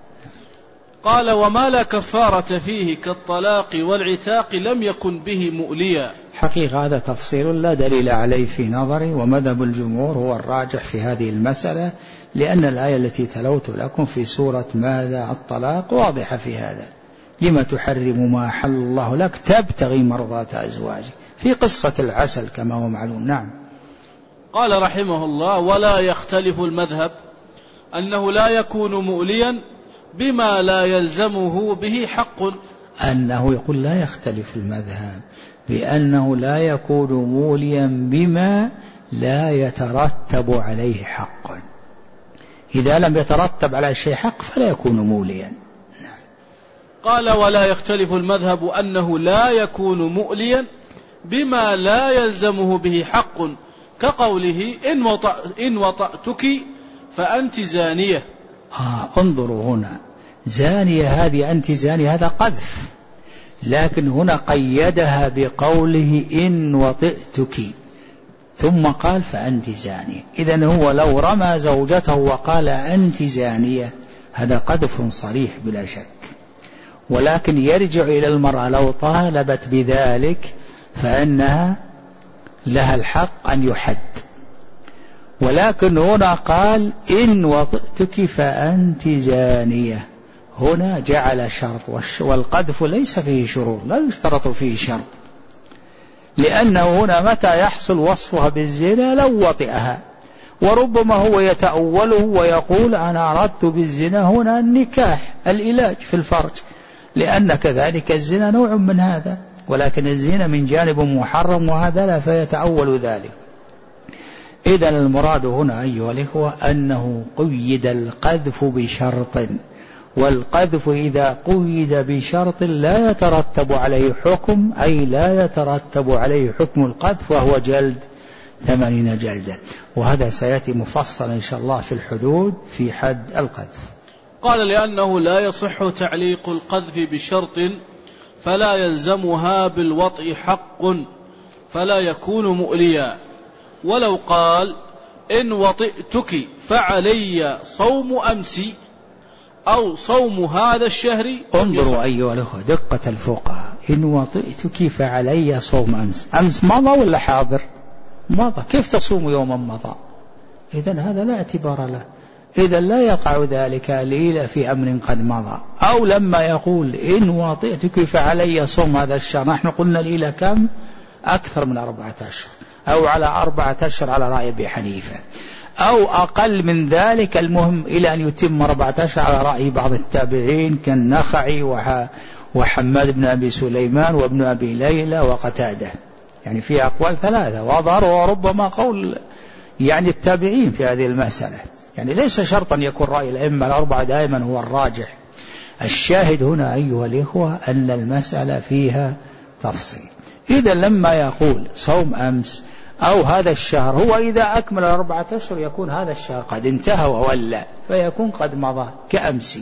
قال: وما لا كفارة فيه كالطلاق والعتاق لم يكن به مؤليا. حقيقة هذا تفصيل لا دليل عليه في نظري، ومذهب الجمهور هو الراجح في هذه المسألة، لأن الآية التي تلوت لكم في سورة ماذا الطلاق واضحة في هذا: لما تحرم ما أحل الله لك تبتغي مرضات أزواجك، في قصة العسل كما هو معلوم. نعم. قال رحمه الله: ولا يختلف المذهب أنه لا يكون مؤليا بما لا يلزمه به حق. أنه يقول لا يختلف المذهب بأنه لا يكون موليا بما لا يترتب عليه حق، إذا لم يترتب على شيء حق فلا يكون موليا. نعم. قال: ولا يختلف المذهب أنه لا يكون مؤليا بما لا يلزمه به حق كقوله: إن وطأتك فأنت زانية. انظروا هنا، زانية هذه أنت زانية هذا قذف، لكن هنا قيدها بقوله إن وطئتك ثم قال فأنت زانية. إذن هو لو رمى زوجته وقال أنت زانية هذا قذف صريح بلا شك، ولكن يرجع إلى المرأة لو طالبت بذلك فإنها لها الحق أن يحد. ولكن هنا قال إن وطئتك فأنت زانية، هنا جعل شرط، والقذف ليس فيه شروط، لا يشترط فيه شرط، لأنه هنا متى يحصل وصفها بالزنا لو وطئها، وربما هو يتأوله ويقول أنا أردت بالزنا هنا النكاح العلاج في الفرج، لأن كذلك الزنا نوع من هذا، ولكن الزنا من جانب محرم وهذا لا، فيتأول ذلك. إذن المراد هنا أيها الإخوة أنه قيد القذف بشرط، والقذف إذا قيد بشرط لا يترتب عليه حكم، أي لا يترتب عليه حكم القذف، وهو جلد 80 جلدة، وهذا سيأتي مفصل إن شاء الله في الحدود في حد القذف. قال لأنه لا يصح تعليق القذف بشرط فلا يلزمها بالوطء حق فلا يكون مؤليا، ولو قال إن وطئتك فعلي صوم أمس أو صوم هذا الشهر. انظروا أيها الأخوة دقة الفقهاء، إن وطئتك فعلي صوم أمس، أمس مضى ولا حاضر؟ مضى، كيف تصوم يوما مضى؟ إذن هذا لا اعتبار له، إذن لا يقع ذلك إلا في أمر قد مضى. أو لما يقول إن وطئتك فعلي صوم هذا الشهر، نحن قلنا الإلى كم؟ أكثر من 4 أشهر، أو على 4 أشهر على رأي أبي حنيفة، أو أقل من ذلك، المهم إلى أن يتم 4 أشهر على رأي بعض التابعين كالنخعي وحماد بن أبي سليمان وابن أبي ليلى وقتادة، يعني في أقوال 3 وأظهر، وربما قول يعني التابعين في هذه المسألة، يعني ليس شرطا يكون رأي الأئمة ال4 دائما هو الراجح. الشاهد هنا أيها الإخوة أن المسألة فيها تفصيل. إذا لما يقول صوم أمس أو هذا الشهر، هو إذا أكمل 4 أشهر يكون هذا الشهر قد انتهى وولى، فيكون قد مضى كأمس.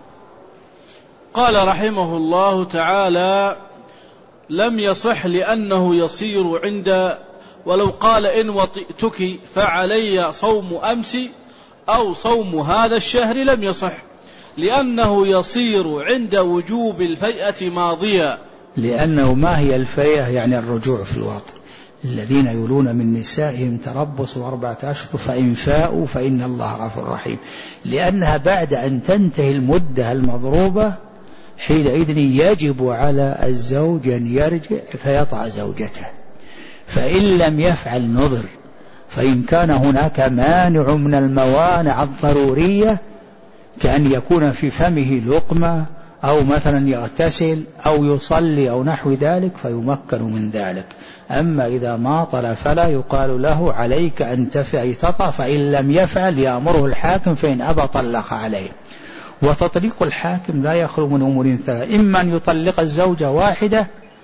قال رحمه الله تعالى لم يصح لأنه يصير عند، ولو قال إن وطئتك فعلي صوم أمس أو صوم هذا الشهر لم يصح، لأنه يصير عند وجوب الفيئة ماضيا. لأنه ما هي الفيئة؟ يعني الرجوع في الوطء. الذين يولون من نسائهم تربصوا 4 أشهر فإن فاءوا فإن الله غفور رحيم، لأنها بعد أن تنتهي المدة المضروبة حينئذ يجب على الزوج أن يرجع فيطأ زوجته، فإن لم يفعل نظر، فإن كان هناك مانع من الموانع الضرورية كأن يكون في فمه لقمة أو مثلا يغتسل أو يصلي أو نحو ذلك فيمكن من ذلك. أما إذا ماطل فلا يقال له عليك أن تطأ، فإن لم يفعل يأمره الحاكم، فإن أبى طلق عليه. وتطليق الحاكم لا يخلو من أمور 3، إما أن يطلق الزوجة واحدة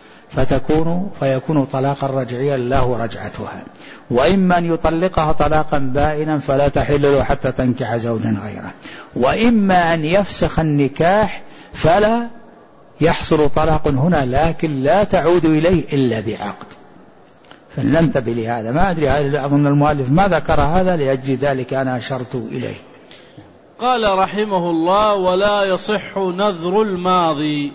فيكون طلاقا رجعيا له رجعتها، وإما أن يطلقها طلاقا بائنا فلا تحل له حتى تنكح زوجا غيره، وإما أن يفسخ النكاح فلا يحصل طلاق هنا لكن لا تعود إليه إلا بعقد. فلننتبه لهذا. ما أدري، أظن المؤلف ما ذكر هذا، لأجل ذلك أنا أشرت إليه. قال رحمه الله ولا يصح نذر الماضي،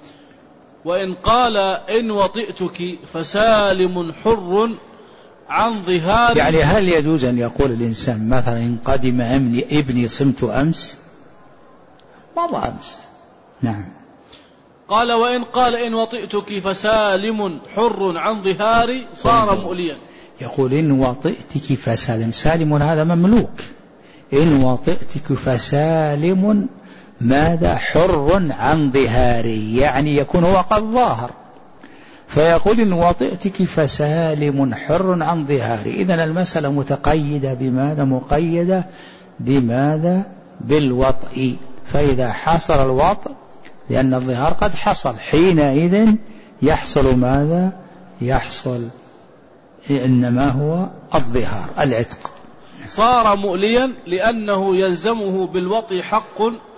وإن قال إن وطئتك فسالم حر عن ظهار. يعني هل يجوز أن يقول الإنسان مثلا إن قدم ابني صمت أمس؟ ماذا أمس؟ نعم. قال وإن قال إن وطئتك فسالم حر عن ظهاري صار مؤليا. يقول إن وطئتك فسالم، سالم هذا مملوك، إن وطئتك فسالم ماذا؟ حر عن ظهاري، يعني يكون هو قد ظاهر، فيقول إن وطئتك فسالم حر عن ظهاري. إذن المسألة متقيدة بماذا؟ مقيدة بماذا؟ بالوطء. فإذا حصل الوطء لأن الظهار قد حصل، حينئذ يحصل ماذا؟ يحصل إنما هو الظهار العتق. صار مؤليا لأنه يلزمه بالوطء حق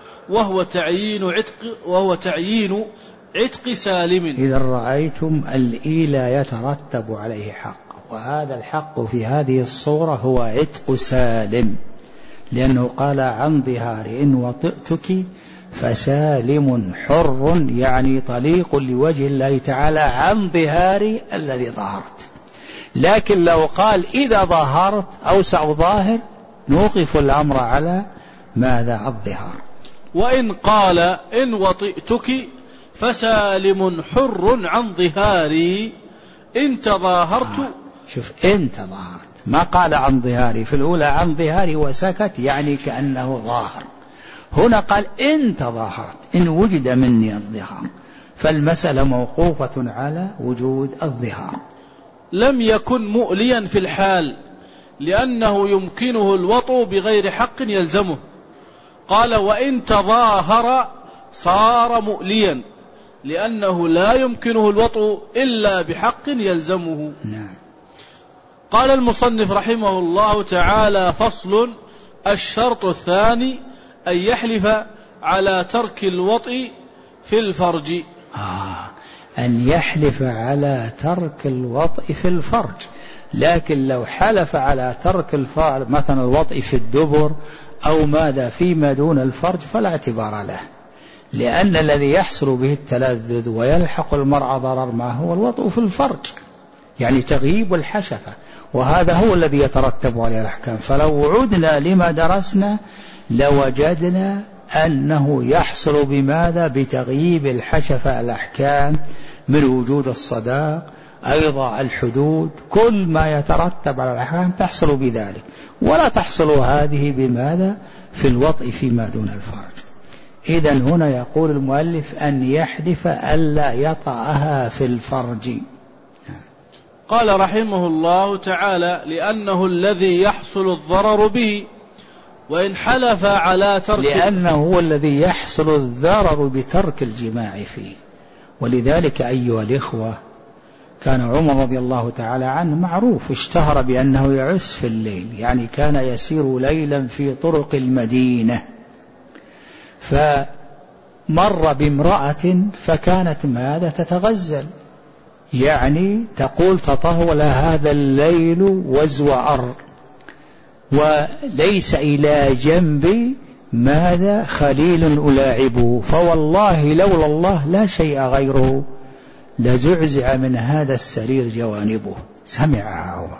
وهو تعيين عتق سالم. إذا رأيتم الإيلة يترتب عليه حق، وهذا الحق في هذه الصورة هو عتق سالم، لأنه قال عن ظهار إن وطئتك فسالم حر، يعني طليق لوجه الله تعالى عن ظهار الذي ظهرت. لكن لو قال إذا ظهرت أوسع ظاهر نوقف الأمر على ماذا؟ الظهار. وإن قال إن وطئتك فسالم حر عن ظهاري إن تظاهرت. شوف، إن تظاهرت ما قال عن ظهاري، في الأولى عن ظهاري وسكت يعني كأنه ظاهر، هنا قال إن تظاهرت إن وجد مني الظهار، فالمسألة موقوفة على وجود الظهار. لم يكن مؤليا في الحال لأنه يمكنه الوطء بغير حق يلزمه. قال وإن تظاهر صار مؤليا لأنه لا يمكنه الوطء إلا بحق يلزمه. نعم. قال المصنف رحمه الله تعالى: فصل: الشرط الثاني أن يحلف على ترك الوطء في الفرج. أن يحلف على ترك الوطء في الفرج، لكن لو حلف على ترك الفرج مثلا الوطء في الدبر أو ماذا فيما دون الفرج فلا اعتبار له، لأن الذي يحصل به التلذذ ويلحق المرأة ضرر ما هو الوطء في الفرج، يعني تغييب الحشفة، وهذا هو الذي يترتب عليه الأحكام. فلو عدنا لما درسنا لوجدنا أنه يحصل بماذا؟ بتغييب الحشفة الأحكام من وجود الصداق، أيضا الحدود، كل ما يترتب على الأحكام تحصل بذلك، ولا تحصل هذه بماذا؟ في الوطء فيما دون الفرج. إذن هنا يقول المؤلف أن يحلف ألا يطأها في الفرج. قال رحمه الله تعالى: لأنه الذي يحصل الضرر به. وإن حلف على ترك، لأنه هو الذي يحصل الضرر بترك الجماع فيه. ولذلك أيها الإخوة كان عمر رضي الله تعالى عنه معروف اشتهر بأنه يعس في الليل، يعني كان يسير ليلا في طرق المدينة، فمر بامرأة فكانت ماذا؟ تتغزل، يعني تقول تطهول هذا الليل وزوأر وليس إلى جنبي ماذا؟ خليل ألاعبه، فوالله لولا الله لا شيء غيره لزعزع من هذا السرير جوانبه. سمعها عمر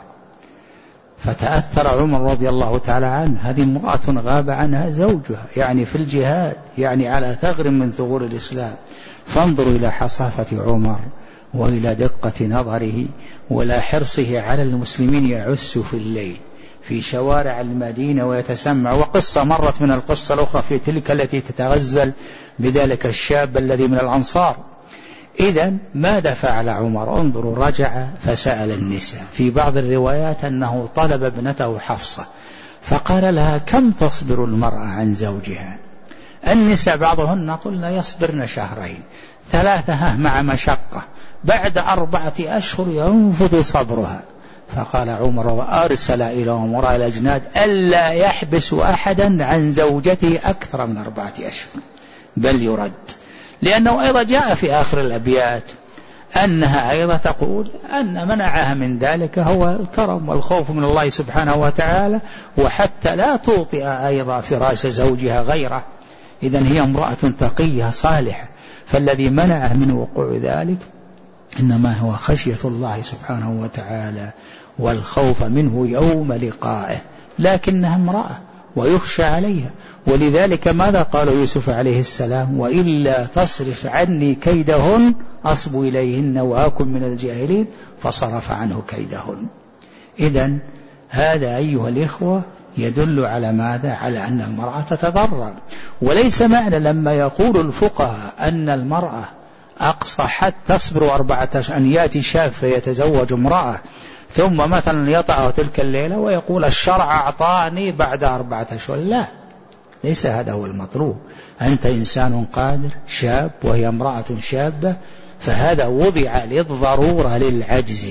فتأثر عمر رضي الله تعالى عنه، هذه امرأة غاب عنها زوجها، يعني في الجهاد، يعني على ثغر من ثغور الإسلام. فانظروا إلى حصافة عمر وإلى دقة نظره ولا حرصه على المسلمين، يعس في الليل في شوارع المدينة ويتسمع. وقصة مرت من القصة الأخرى في تلك التي تتغزل بذلك الشاب الذي من الأنصار. إذن ماذا فعل عمر؟ انظروا، رجع فسأل النساء، في بعض الروايات أنه طلب ابنته حفصة فقال لها: كم تصبر المرأة عن زوجها؟ النساء بعضهن قلنا يصبرن شهرين 3 مع مشقة، بعد 4 أشهر ينفذ صبرها. فقال عمر وأرسل إلى أمراء الأجناد ألا يحبس أحدا عن زوجته أكثر من 4 أشهر بل يرد، لأنه أيضا جاء في آخر الأبيات أنها أيضا تقول أن منعها من ذلك هو الكرم والخوف من الله سبحانه وتعالى، وحتى لا توطئ أيضا فراش زوجها غيره. إذن هي امرأة تقية صالحة، فالذي منعه من وقوع ذلك إنما هو خشية الله سبحانه وتعالى والخوف منه يوم لقائه، لكنها امرأة ويخشى عليها. ولذلك ماذا قال يوسف عليه السلام؟ وإلا تصرف عني كيدهن أصب إليهن وأكن من الجاهلين، فصرف عنه كيدهن. إذن هذا أيها الإخوة يدل على ماذا؟ على أن المرأة تتضرر. وليس معنى لما يقول الفقهاء أن المرأة أقصى حد تصبر 4 أشهر أن يأتي شاب فيتزوج امرأة ثم مثلا يطأ تلك الليلة ويقول الشرع أعطاني بعد 4 أشهر، لا، ليس هذا هو المطلوب. أنت إنسان قادر شاب وهي امرأة شابة، فهذا وضع للضرورة للعجز.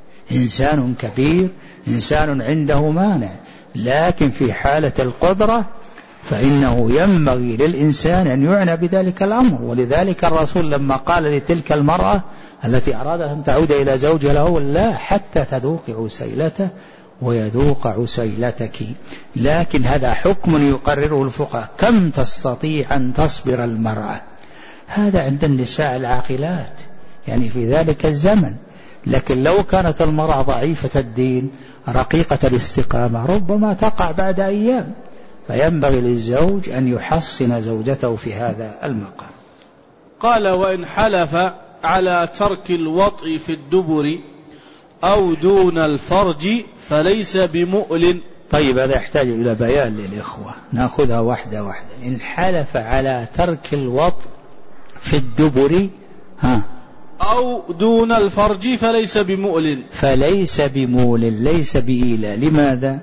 إنسان كبير، إنسان عنده مانع، لكن في حالة القدرة فإنه ينبغي للإنسان أن يعنى بذلك الأمر. ولذلك الرسول لما قال لتلك المرأة التي أرادت أن تعود إلى زوجها له لا حتى تذوق عسيلته ويذوق عسيلتك. لكن هذا حكم يقرره الفقهاء. كم تستطيع أن تصبر المرأة؟ هذا عند النساء العاقلات يعني في ذلك الزمن. لكن لو كانت المرأة ضعيفة الدين رقيقة الاستقامة ربما تقع بعد أيام، فينبغي للزوج أن يحصن زوجته في هذا المقام. قال: وإن حلف على ترك الوطء في الدبر أو دون الفرج فليس بمؤل. طيب هذا يحتاج إلى بيان للإخوة، نأخذها واحدة واحدة. إن حلف على ترك الوطء في الدبر أو دون الفرج فليس بمؤل. فليس بمول، ليس بإيلة. لماذا؟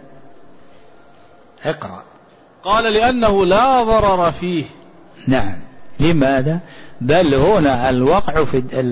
اقرأ. قال: لأنه لا ضرر فيه. نعم. لماذا؟ بل هنا الوقوع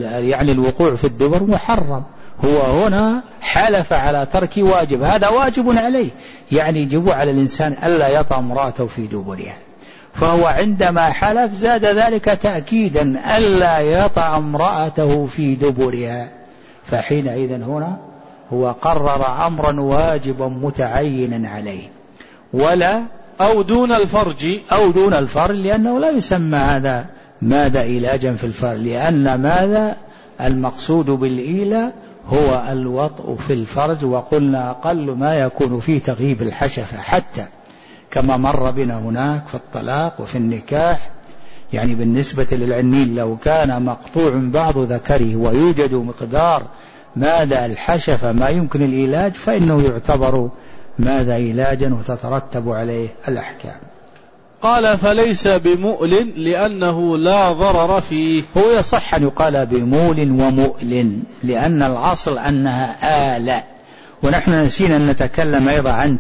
في الدبر محرم. هو هنا حلف على ترك واجب، هذا واجب عليه، يعني يجب على الإنسان ألا يطأ امرأته في دبرها. فهو عندما حلف زاد ذلك تأكيدا ألا يطأ امرأته في دبرها، فحينئذ هنا هو قرر أمرا واجبا متعينا عليه. ولا أو دون الفرج لأنه لا يسمى هذا ماذا علاجا في الفرج، لأن ماذا المقصود بالإيلة هو الوطء في الفرج، وقلنا أقل ما يكون فيه تغييب الحشفة، حتى كما مر بنا هناك في الطلاق وفي النكاح. يعني بالنسبة للعنين لو كان مقطوع بعض ذكره ويوجد مقدار ماذا الحشفة ما يمكن العلاج فإنه يعتبر ماذا علاجا وتترتب عليه الأحكام. قال: فليس بمؤل لأنه لا ضرر فيه. هو يصح أن يقال بمول ومؤل لأن الأصل أنها آلة، ونحن نسينا أن نتكلم أيضا عن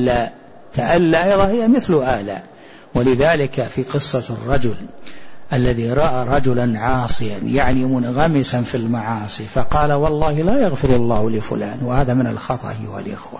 تألى أيضا هي مثل آلة. ولذلك في قصة الرجل الذي رأى رجلا عاصيا يعني منغمسا في المعاصي فقال: والله لا يغفر الله لفلان. وهذا من الخطأ أيها الإخوة،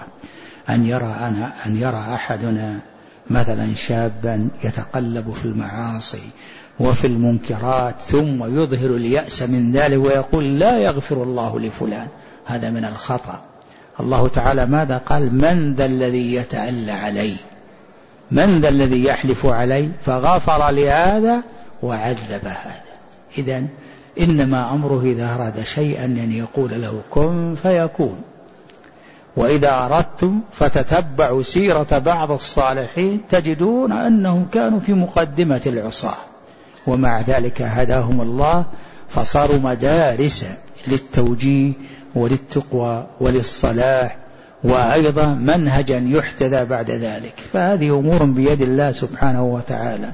أن يرى أحدنا مثلا شابا يتقلب في المعاصي وفي المنكرات ثم يظهر اليأس من ذلك ويقول لا يغفر الله لفلان، هذا من الخطأ. الله تعالى ماذا قال؟ من ذا الذي يتألى علي، من ذا الذي يحلف علي، فغفر لهذا وعذب هذا. إذن إنما أمره إذا أراد شيئا أن يقول له كن فيكون. وإذا أردتم فتتبعوا سيرة بعض الصالحين تجدون أنهم كانوا في مقدمة العصاة، ومع ذلك هداهم الله فصاروا مدارس للتوجيه وللتقوى وللصلاح، وأيضا منهجا يحتذى بعد ذلك. فهذه أمور بيد الله سبحانه وتعالى.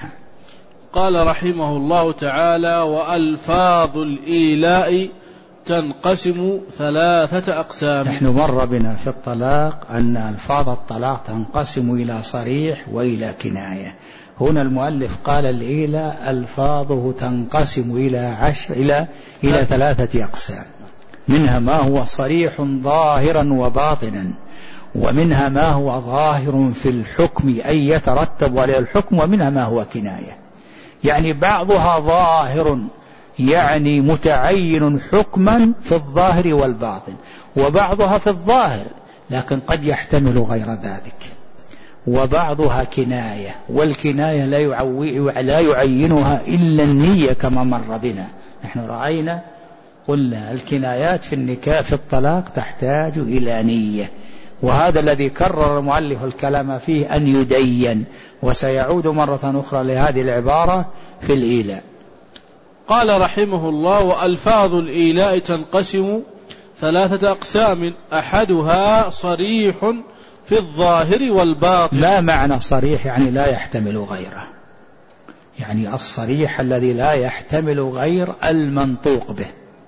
قال رحمه الله تعالى: وألفاظ الإيلاء تنقسم 3 أقسام. نحن مر بنا في الطلاق أن ألفاظ الطلاق تنقسم إلى صريح وإلى كناية. هنا المؤلف قال الإيلاء ألفاظه تنقسم إلى 3 أقسام، منها ما هو صريح ظاهرا وباطنا، ومنها ما هو ظاهر في الحكم أي يترتب عليه الحكم، ومنها ما هو كناية. يعني بعضها ظاهر يعني متعين حكما في الظاهر والباطن، وبعضها في الظاهر لكن قد يحتمل غير ذلك، وبعضها كناية، والكناية لا يعينها إلا النية كما مر بنا. نحن رأينا قلنا الكنايات في النكاح في الطلاق تحتاج إلى نية، وهذا الذي كرر المؤلف الكلام فيه أن يدين، وسيعود مرة أخرى لهذه العبارة في الإيلاء. قال رحمه الله: وألفاظ الإيلاء تنقسم 3 أقسام، أحدها صريح في الظاهر والباطن. لا معنى صريح يعني لا يحتمل غيره، يعني الصريح الذي لا يحتمل غير المنطوق به.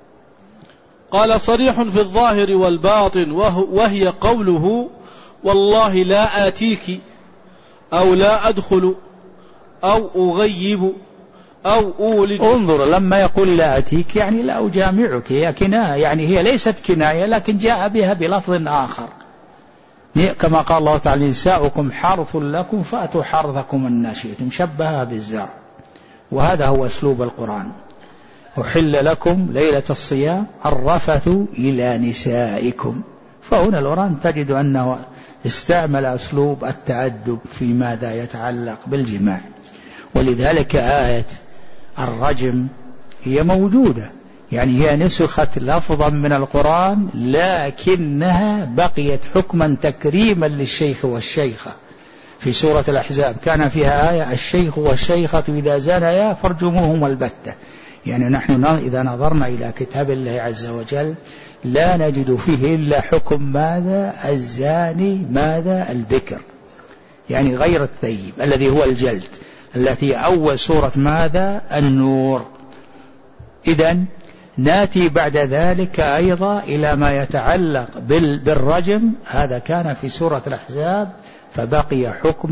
قال: صريح في الظاهر والباطن وهي قوله: والله لا آتيك، أو لا أدخل، أو أغيب، أو أولد. انظر، لما يقول لا أتيك يعني لا أجامعك، هي كناية، يعني هي ليست كناية لكن جاء بها بلفظ آخر، كما قال الله تعالى: نساؤكم حرث لكم فأتوا حرثكم أن شئتم، شبهها بالزرع. وهذا هو أسلوب القرآن: أحل لكم ليلة الصيام الرفث إلى نسائكم. فهنا القرآن تجد أنه استعمل أسلوب التأدب في ماذا يتعلق بالجماع. ولذلك آية الرجم هي موجودة، يعني هي نسخت لفظا من القرآن لكنها بقيت حكما تكريما للشيخ والشيخة. في سورة الأحزاب كان فيها آية الشيخ والشيخة إذا زنيا فارجموهم البتة. يعني نحن إذا نظرنا إلى كتاب الله عز وجل لا نجد فيه إلا حكم ماذا؟ الزاني، ماذا؟ البكر، يعني غير الثيب الذي هو الجلد، التي أول سورة ماذا؟ النور. إذن ناتي بعد ذلك أيضا إلى ما يتعلق بالرجم، هذا كان في سورة الأحزاب فبقي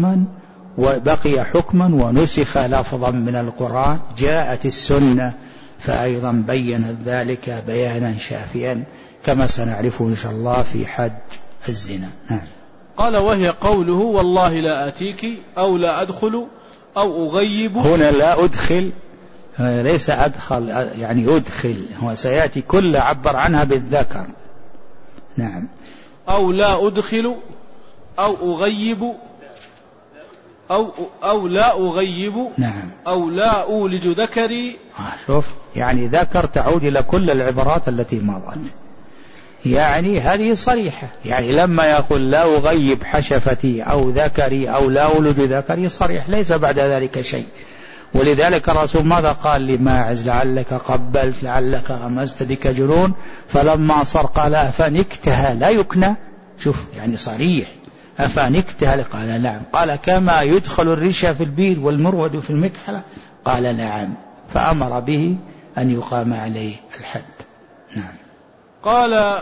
حكما ونسخ لفظا من القرآن. جاءت السنة فأيضا بينت ذلك بيانا شافيا كما سنعرفه إن شاء الله في حد الزنا. قال وهي قوله والله لا أتيك أو لا أدخل أو أغيب. هنا لا أدخل ليس أدخل، يعني أدخل، هو سيأتي كل عبر عنها بالذكر. نعم. أو لا أدخل أو أغيب أو لا أغيب. نعم. أو لا أولج ذكري. شوف، يعني ذكر تعود إلى كل العبارات التي مضت، يعني هذه صريحة. يعني لما يقول لا أغيب حشفتي أو ذكري أو لا أولج ذكري صريح، ليس بعد ذلك شيء. ولذلك الرسول ماذا قال لماعز؟ لعلك قبلت لعلك غمزت بك جنون، فلما صار قال أفنكتها لا يكنى. شوف يعني صريح، أفنكتها قال نعم. قال كما يدخل الريشة في البير والمرود في المكحلة قال نعم، فأمر به أن يقام عليه الحد. نعم. قال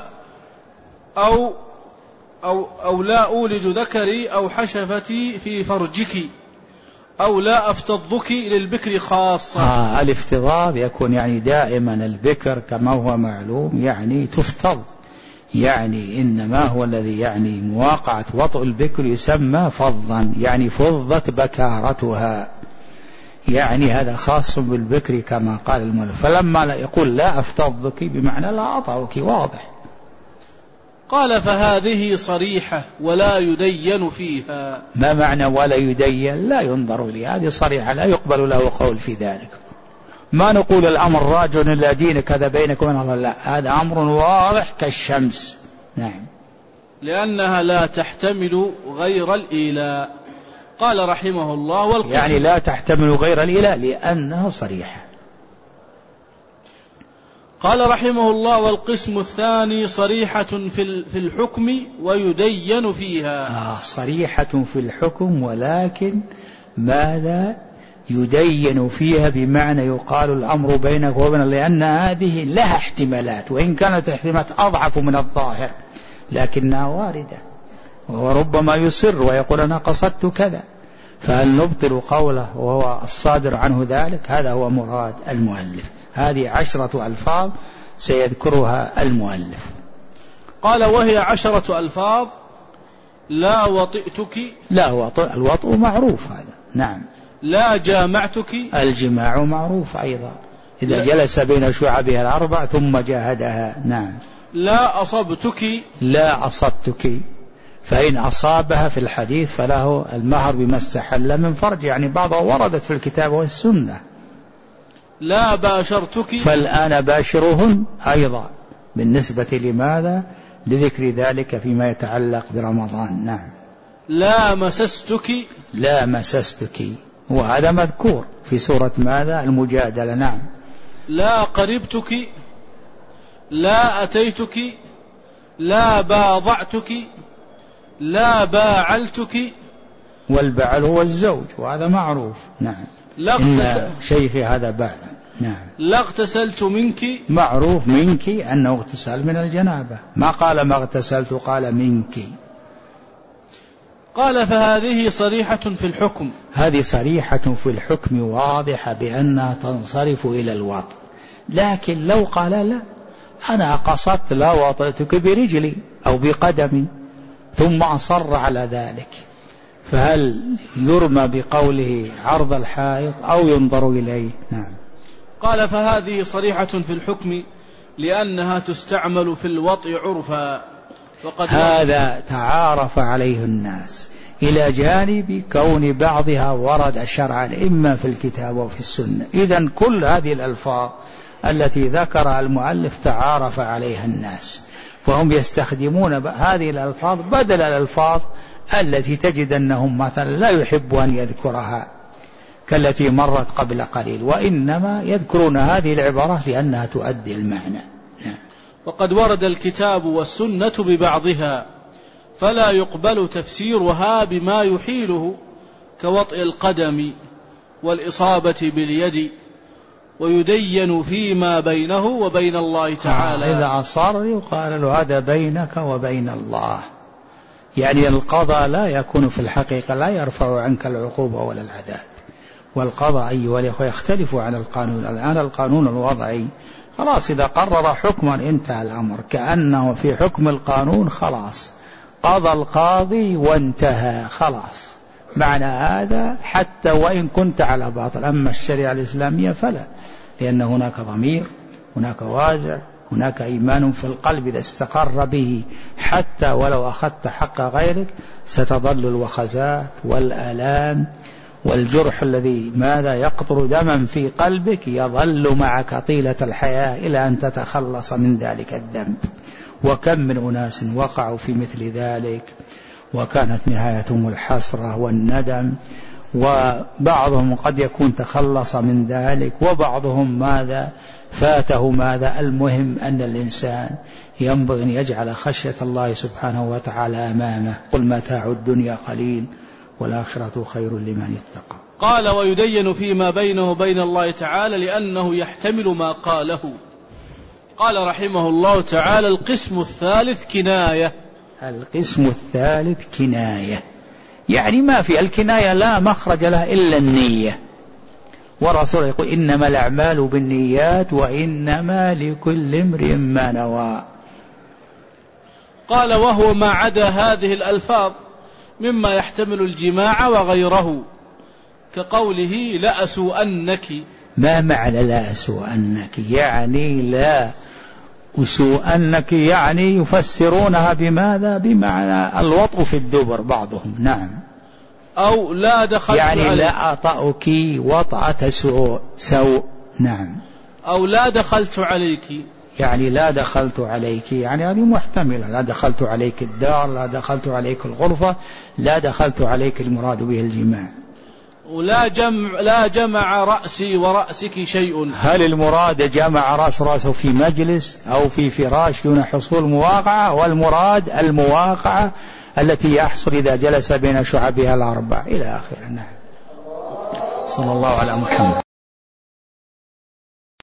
أو لا أولج ذكري أو حشفتي في فرجك أو لا أفتضك للبكر خاصة. الافتضاض يكون يعني دائما البكر كما هو معلوم يعني تفتض، يعني إنما هو الذي يعني مواقعة وطء البكر يسمى فضا، يعني فضت بكارتها، يعني هذا خاص بالبكر كما قال المؤلف. فلما لا يقول لا أفتضك بمعنى لا أطعك، واضح. قال فهذه صريحة ولا يدين فيها. ما معنى ولا يدين؟ لا ينظر إليه، هذه صريحة لا يقبل له قول في ذلك. ما نقول الأمر راجع إلى دينك هذا بينك وبين الله، لا، هذا أمر واضح كالشمس. نعم. لأنها لا تحتمل غير الإيلاء. قال رحمه الله والقسم، يعني لا تحتمل غير الإيلاء لأنها صريحة. قال رحمه الله والقسم الثاني صريحة في الحكم ويدين فيها. صريحة في الحكم ولكن ماذا؟ يدين فيها، بمعنى يقال الأمر بينك وبين، لأن هذه لها احتمالات، وإن كانت احتمالات أضعف من الظاهر لكنها واردة، وربما يصر ويقول أنا قصدت كذا، فهل نبطل قوله وهو الصادر عنه ذلك؟ هذا هو مراد المؤلف. هذه 10 ألفاظ سيذكرها المؤلف. قال وهي 10 ألفاظ. لا وطئتك. لا وطئ، الوطء معروف هذا. نعم. لا جامعتك. الجماع معروف أيضا، إذا جلس بين شعبها الأربع ثم جاهدها. نعم. لا أصبتك. لا أصبتك، فإن أصابها في الحديث فله المهر بما استحل من فرج، يعني بعضها وردت في الكتاب والسنة. لا باشرتك. فالآن باشرهن أيضا، بالنسبة لماذا؟ لذكر ذلك فيما يتعلق برمضان. نعم. لا مسستك. لا مسستك، وهذا مذكور في سورة ماذا؟ المجادلة. نعم. لا قربتك. لا أتيتك. لا باضعتك. لا باعلتك. والبعل هو الزوج وهذا معروف. نعم. إن شيخي هذا بعل. نعم. لا اغتسلت منك. معروف منك أنه اغتسال من الجنابة، ما قال ما اغتسلت، قال منك. قال فهذه صريحة في الحكم. هذه صريحة في الحكم واضحة بأنها تنصرف إلى الوطء، لكن لو قال لا أنا قصدت لا وطئتك برجلي أو بقدمي ثم أصر على ذلك، فهل يرمى بقوله عرض الحائط أو ينظر إليه؟ نعم. قال فهذه صريحة في الحكم لأنها تستعمل في الوطء عرفا. هذا تعارف عليه الناس، إلى جانب كون بعضها ورد شرعا إما في الكتاب وفي السنة. إذن كل هذه الألفاظ التي ذكرها المؤلف تعارف عليها الناس، فهم يستخدمون هذه الألفاظ بدل الألفاظ التي تجد أنهم مثلا لا يحب أن يذكرها كالتي مرت قبل قليل، وإنما يذكرون هذه العبارة لأنها تؤدي المعنى. نعم. وقد ورد الكتاب والسنة ببعضها فلا يقبل تفسيرها بما يحيله كوطئ القدم والإصابة باليد، ويدين فيما بينه وبين الله تعالى. إذا أصر يقال له هذا بينك وبين الله، يعني القضاء لا يكون في الحقيقة لا يرفع عنك العقوبة ولا العذاب. والقضاء أيها الأخوة يختلف عن القانون. الآن القانون الوضعي خلاص إذا قرر حكما انتهى الأمر، كأنه في حكم القانون خلاص قضى القاضي وانتهى خلاص، معنى هذا حتى وإن كنت على باطل. أما الشريعة الإسلامية فلا، لأن هناك ضمير، هناك وازع، هناك إيمان في القلب إذا استقر به حتى ولو أخذت حق غيرك ستظل الوخزات والآلام والجرح الذي ماذا يقطر دما في قلبك يظل معك طيلة الحياة إلى أن تتخلص من ذلك الذنب. وكم من أناس وقعوا في مثل ذلك وكانت نهايتهم الحسرة والندم، وبعضهم قد يكون تخلص من ذلك وبعضهم ماذا فاته ماذا. المهم أن الإنسان ينبغي أن يجعل خشية الله سبحانه وتعالى أمامه. قل متاع الدنيا قليل والآخرة خير لمن اتقى. قال ويدين فيما بينه وبين الله تعالى لأنه يحتمل ما قاله. قال رحمه الله تعالى القسم الثالث كناية. القسم الثالث كناية، يعني ما في الكناية لا مخرج لها إلا النية، والرسول يقول إنما الأعمال بالنيات وإنما لكل امرئ ما نوى. قال وهو ما عدا هذه الألفاظ مما يحتمل الجماع وغيره، كقوله لا أسوءنك. ما معنى لا أسوءنك؟ يعني لا أسوءنك يعني يفسرونها بماذا؟ بمعنى الوطء في الدبر بعضهم. نعم. أو لا دخلت يعني عليك. لا أطأك وطأة سوء. نعم. أو لا دخلت عليك، يعني لا دخلت عليك، يعني هذه محتملة. لا دخلت عليك الدار، لا دخلت عليك الغرفة، لا دخلت عليك المراد به الجماع. لا جمع رأسي ورأسك شيء. هل المراد جمع رأسه في مجلس أو في فراش دون حصول مواقعة، والمراد المواقعة التي يحصل إذا جلس بين شعبها الأربع إلى آخره. نعم. صلى الله على محمد.